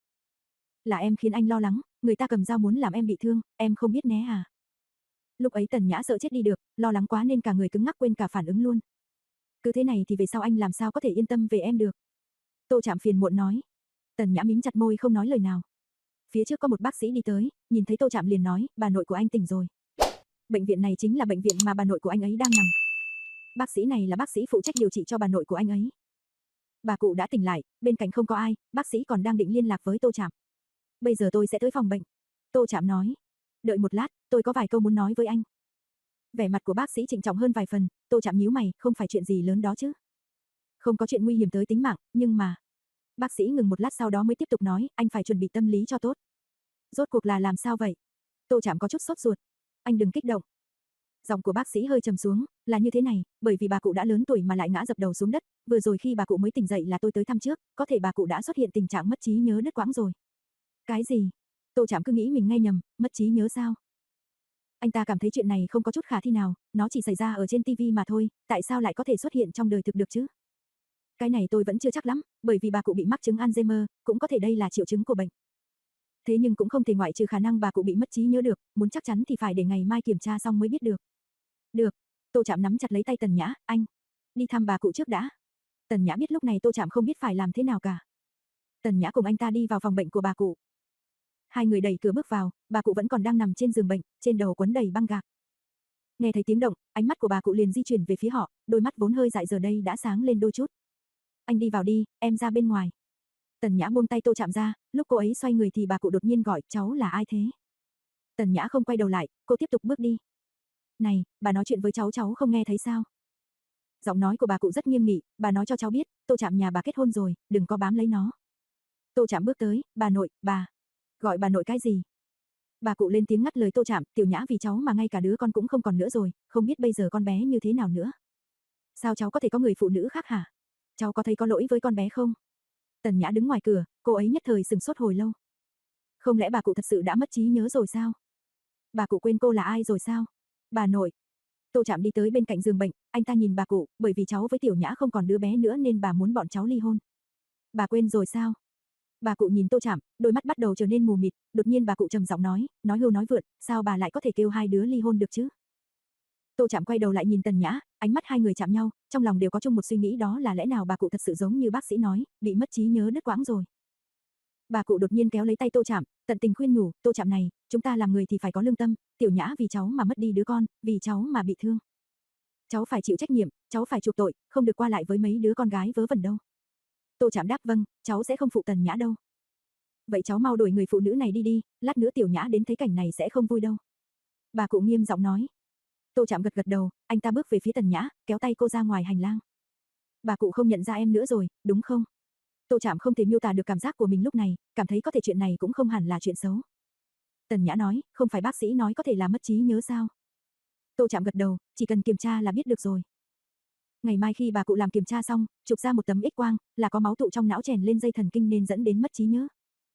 [SPEAKER 1] Là em khiến anh lo lắng, người ta cầm dao muốn làm em bị thương, em không biết né à. Lúc ấy Tần Nhã sợ chết đi được, lo lắng quá nên cả người cứng ngắc quên cả phản ứng luôn. Cứ thế này thì về sau anh làm sao có thể yên tâm về em được. Tô Trạm phiền muộn nói. Tần Nhã mím chặt môi không nói lời nào. Phía trước có một bác sĩ đi tới, nhìn thấy Tô Trạm liền nói, bà nội của anh tỉnh rồi. Bệnh viện này chính là bệnh viện mà bà nội của anh ấy đang nằm. Bác sĩ này là bác sĩ phụ trách điều trị cho bà nội của anh ấy. Bà cụ đã tỉnh lại, bên cạnh không có ai, bác sĩ còn đang định liên lạc với Tô Trạm. Bây giờ tôi sẽ tới phòng bệnh. Tô Trạm nói. Đợi một lát, tôi có vài câu muốn nói với anh. Vẻ mặt của bác sĩ trịnh trọng hơn vài phần, Tô Trạm nhíu mày, không phải chuyện gì lớn đó chứ. Không có chuyện nguy hiểm tới tính mạng, nhưng mà... Bác sĩ ngừng một lát sau đó mới tiếp tục nói, anh phải chuẩn bị tâm lý cho tốt. Rốt cuộc là làm sao vậy? Tô Trạm có chút sốt ruột. Anh đừng kích động. Giọng của bác sĩ hơi trầm xuống, là như thế này, bởi vì bà cụ đã lớn tuổi mà lại ngã dập đầu xuống đất, vừa rồi khi bà cụ mới tỉnh dậy là tôi tới thăm trước, có thể bà cụ đã xuất hiện tình trạng mất trí nhớ đứt quãng rồi. Cái gì? Tô Trạm cứ nghĩ mình nghe nhầm, mất trí nhớ sao? Anh ta cảm thấy chuyện này không có chút khả thi nào, nó chỉ xảy ra ở trên ti vi mà thôi, tại sao lại có thể xuất hiện trong đời thực được chứ? Cái này tôi vẫn chưa chắc lắm, bởi vì bà cụ bị mắc chứng Alzheimer, cũng có thể đây là triệu chứng của bệnh. Thế nhưng cũng không thể ngoại trừ khả năng bà cụ bị mất trí nhớ được, muốn chắc chắn thì phải để ngày mai kiểm tra xong mới biết được. Được. Tô Trạm nắm chặt lấy tay Tần Nhã, anh. Đi thăm bà cụ trước đã. Tần Nhã biết lúc này Tô Trạm không biết phải làm thế nào cả. Tần Nhã cùng anh ta đi vào phòng bệnh của bà cụ. Hai người đẩy cửa bước vào, bà cụ vẫn còn đang nằm trên giường bệnh, trên đầu quấn đầy băng gạc. Nghe thấy tiếng động, ánh mắt của bà cụ liền di chuyển về phía họ, đôi mắt vốn hơi dại giờ đây đã sáng lên đôi chút. Anh đi vào đi, em ra bên ngoài. Tần Nhã buông tay Tô Trạm ra, lúc cô ấy xoay người thì bà cụ đột nhiên gọi, cháu là ai thế? Tần Nhã không quay đầu lại, cô tiếp tục bước đi. Này, bà nói chuyện với cháu cháu không nghe thấy sao? Giọng nói của bà cụ rất nghiêm nghị, bà nói cho cháu biết, Tô Trạm nhà bà kết hôn rồi, đừng có bám lấy nó. Tô Trạm bước tới, bà nội, bà. Gọi bà nội cái gì? Bà cụ lên tiếng ngắt lời Tô Trạm, Tiểu Nhã vì cháu mà ngay cả đứa con cũng không còn nữa rồi, không biết bây giờ con bé như thế nào nữa. Sao cháu có thể có người phụ nữ khác hả? Cháu có thấy có lỗi với con bé không? Tần Nhã đứng ngoài cửa, cô ấy nhất thời sừng sốt hồi lâu. Không lẽ bà cụ thật sự đã mất trí nhớ rồi sao? Bà cụ quên cô là ai rồi sao? Bà nội. Tô Trạm đi tới bên cạnh giường bệnh, anh ta nhìn bà cụ, bởi vì cháu với Tiểu Nhã không còn đứa bé nữa nên bà muốn bọn cháu ly hôn. Bà quên rồi sao? Bà cụ nhìn Tô Trạm, đôi mắt bắt đầu trở nên mù mịt, đột nhiên bà cụ trầm giọng nói, nói hưu nói vượn, sao bà lại có thể kêu hai đứa ly hôn được chứ? Tô Trạm quay đầu lại nhìn Tần Nhã, ánh mắt hai người chạm nhau, trong lòng đều có chung một suy nghĩ, đó là lẽ nào bà cụ thật sự giống như bác sĩ nói, bị mất trí nhớ đứt quãng rồi. Bà cụ đột nhiên kéo lấy tay Tô Trạm, tận tình khuyên nhủ, Tô Trạm này, chúng ta làm người thì phải có lương tâm, Tiểu Nhã vì cháu mà mất đi đứa con, vì cháu mà bị thương. Cháu phải chịu trách nhiệm, cháu phải chuộc tội, không được qua lại với mấy đứa con gái vớ vẩn đâu. Tô Trạm đáp vâng, cháu sẽ không phụ Tần Nhã đâu. Vậy cháu mau đuổi người phụ nữ này đi đi, lát nữa Tiểu Nhã đến thấy cảnh này sẽ không vui đâu. Bà cụ nghiêm giọng nói. Tô Trạm gật gật đầu, anh ta bước về phía Tần Nhã, kéo tay cô ra ngoài hành lang. Bà cụ không nhận ra em nữa rồi, đúng không? Tô Trạm không thể miêu tả được cảm giác của mình lúc này, cảm thấy có thể chuyện này cũng không hẳn là chuyện xấu. Tần Nhã nói, không phải bác sĩ nói có thể là mất trí nhớ sao? Tô Trạm gật đầu, chỉ cần kiểm tra là biết được rồi. Ngày mai khi bà cụ làm kiểm tra xong, chụp ra một tấm X quang, là có máu tụ trong não chèn lên dây thần kinh nên dẫn đến mất trí nhớ.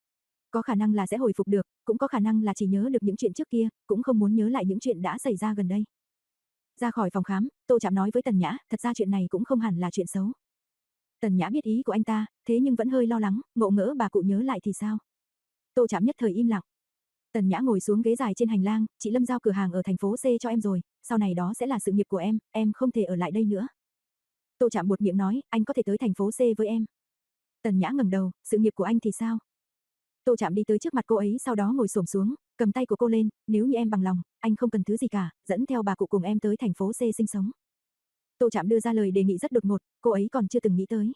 [SPEAKER 1] Có khả năng là sẽ hồi phục được, cũng có khả năng là chỉ nhớ được những chuyện trước kia, cũng không muốn nhớ lại những chuyện đã xảy ra gần đây. Ra khỏi phòng khám, Tô Trạm nói với Tần Nhã, thật ra chuyện này cũng không hẳn là chuyện xấu. Tần Nhã biết ý của anh ta, thế nhưng vẫn hơi lo lắng, ngộ ngỡ bà cụ nhớ lại thì sao? Tô Trạm nhất thời im lặng. Tần Nhã ngồi xuống ghế dài trên hành lang, chị Lâm giao cửa hàng ở thành phố C cho em rồi, sau này đó sẽ là sự nghiệp của em, em không thể ở lại đây nữa. Tô Trạm buột miệng nói, anh có thể tới thành phố C với em. Tần Nhã ngẩng đầu, sự nghiệp của anh thì sao? Tô Trạm đi tới trước mặt cô ấy, sau đó ngồi xổm xuống, cầm tay của cô lên, nếu như em bằng lòng, anh không cần thứ gì cả, dẫn theo bà cụ cùng em tới thành phố C sinh sống. Tô Trạm đưa ra lời đề nghị rất đột ngột, cô ấy còn chưa từng nghĩ tới.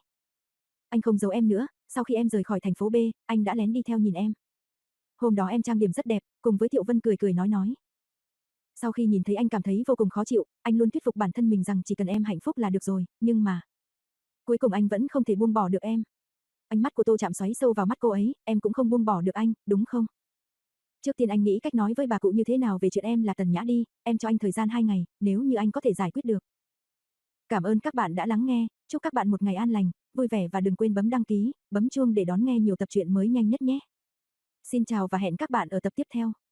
[SPEAKER 1] Anh không giấu em nữa, sau khi em rời khỏi thành phố B, anh đã lén đi theo nhìn em. Hôm đó em trang điểm rất đẹp, cùng với Thiệu Vân cười cười nói nói. Sau khi nhìn thấy anh cảm thấy vô cùng khó chịu, anh luôn thuyết phục bản thân mình rằng chỉ cần em hạnh phúc là được rồi, nhưng mà... Cuối cùng anh vẫn không thể buông bỏ được em. Ánh mắt của Tô Trạm xoáy sâu vào mắt cô ấy, em cũng không buông bỏ được anh, đúng không? Trước tiên anh nghĩ cách nói với bà cụ như thế nào về chuyện em là Tần Nhã đi, em cho anh thời gian hai ngày, nếu như anh có thể giải quyết được. Cảm ơn các bạn đã lắng nghe, chúc các bạn một ngày an lành, vui vẻ và đừng quên bấm đăng ký, bấm chuông để đón nghe nhiều tập truyện mới nhanh nhất nhé. Xin chào và hẹn các bạn ở tập tiếp theo.